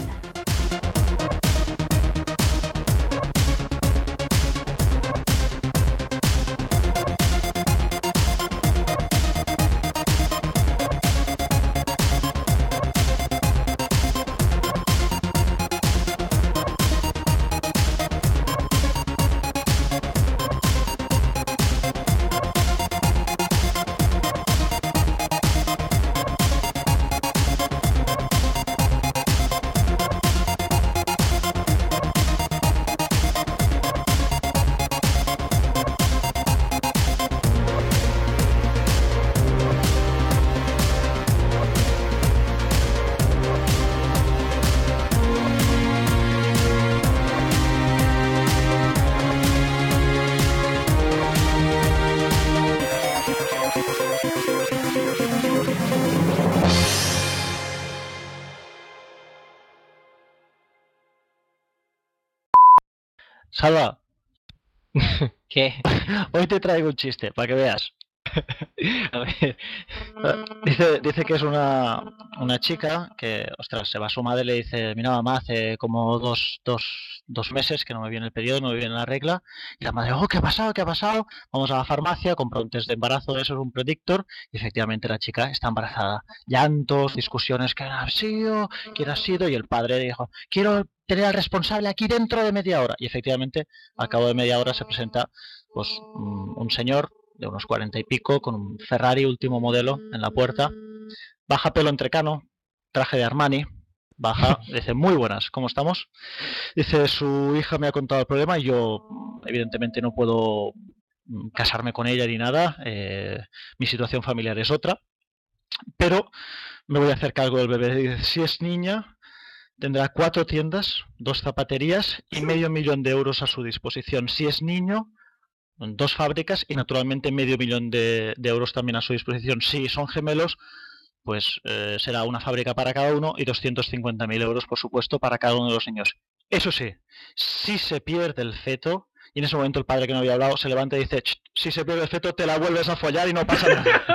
Salva, ¿Qué? hoy te traigo un chiste, para que veas. A ver, dice, dice que es una, una chica que, ostras, se va a su madre y le dice, mira mamá, hace como dos, dos, dos meses que no me viene el periodo, no me viene la regla. Y la madre, oh, ¿qué ha pasado? ¿Qué ha pasado? Vamos a la farmacia, compra un test de embarazo, eso es un predictor. Y efectivamente la chica está embarazada. Llantos, discusiones, ¿quién ha sido? ¿Quién ha sido? Y el padre dijo, quiero tener al responsable aquí dentro de media hora. Y efectivamente, al cabo de media hora se presenta pues un, un señor de unos cuarenta y pico, con un Ferrari último modelo en la puerta, baja pelo entrecano, traje de Armani, baja, dice, muy buenas, ¿cómo estamos? Dice, su hija me ha contado el problema y yo evidentemente no puedo casarme con ella ni nada, eh, mi situación familiar es otra, pero me voy a hacer cargo del bebé. Dice, si es niña, tendrá cuatro tiendas, dos zapaterías y medio millón de euros a su disposición. Si es niño, dos fábricas y naturalmente medio millón de, de euros también a su disposición. Si son gemelos, pues eh, será una fábrica para cada uno y doscientos cincuenta mil euros, por supuesto, para cada uno de los niños. Eso sí, si se pierde el feto, y en ese momento el padre que no había hablado se levanta y dice, si se pierde el feto te la vuelves a follar y no pasa nada.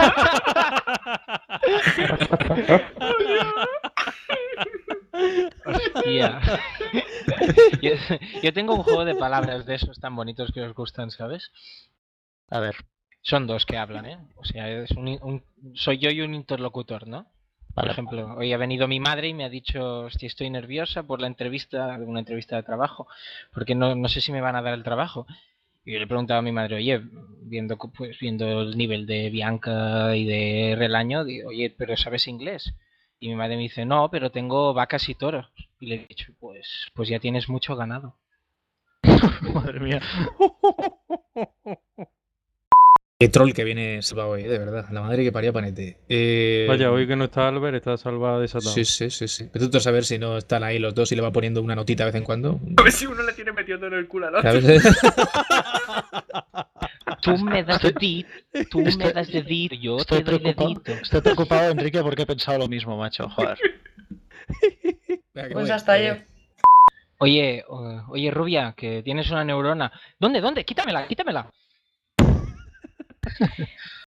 Hostia. Yo, yo tengo un juego de palabras de esos tan bonitos que os gustan, ¿sabes? A ver. Son dos que hablan, ¿eh? O sea, es un, un, soy yo y un interlocutor, ¿no? Por Vale. ejemplo, hoy ha venido mi madre y me ha dicho si estoy nerviosa por la entrevista, una entrevista de trabajo, porque no, no sé si me van a dar el trabajo. Y yo le preguntaba a mi madre, oye, viendo pues viendo el nivel de Bianca y de Relaño, digo, oye, ¿pero sabes inglés? Y mi madre me dice, no, pero tengo vacas y toros. Y le he dicho, pues, pues ya tienes mucho ganado. Madre mía. Qué troll que viene salvado hoy, de verdad. La madre que paría Panete. Eh... Vaya, hoy que no está Albert, está salvada desatado. Sí, sí, sí, sí. Pero tú a saber si no están ahí los dos y le va poniendo una notita de vez en cuando. A ver si uno le tiene metiendo en el culo al otro. ¿Sabes? Tú me das dedito, tú Estoy- me das dedito, yo Estoy te doy preocupado, dedito. estoy preocupado, Enrique, porque he pensado lo mismo, macho. Joder. Pues hasta yo. Oye, o- oye, Rubia, que tienes una neurona. ¿Dónde, dónde? Quítamela, quítamela.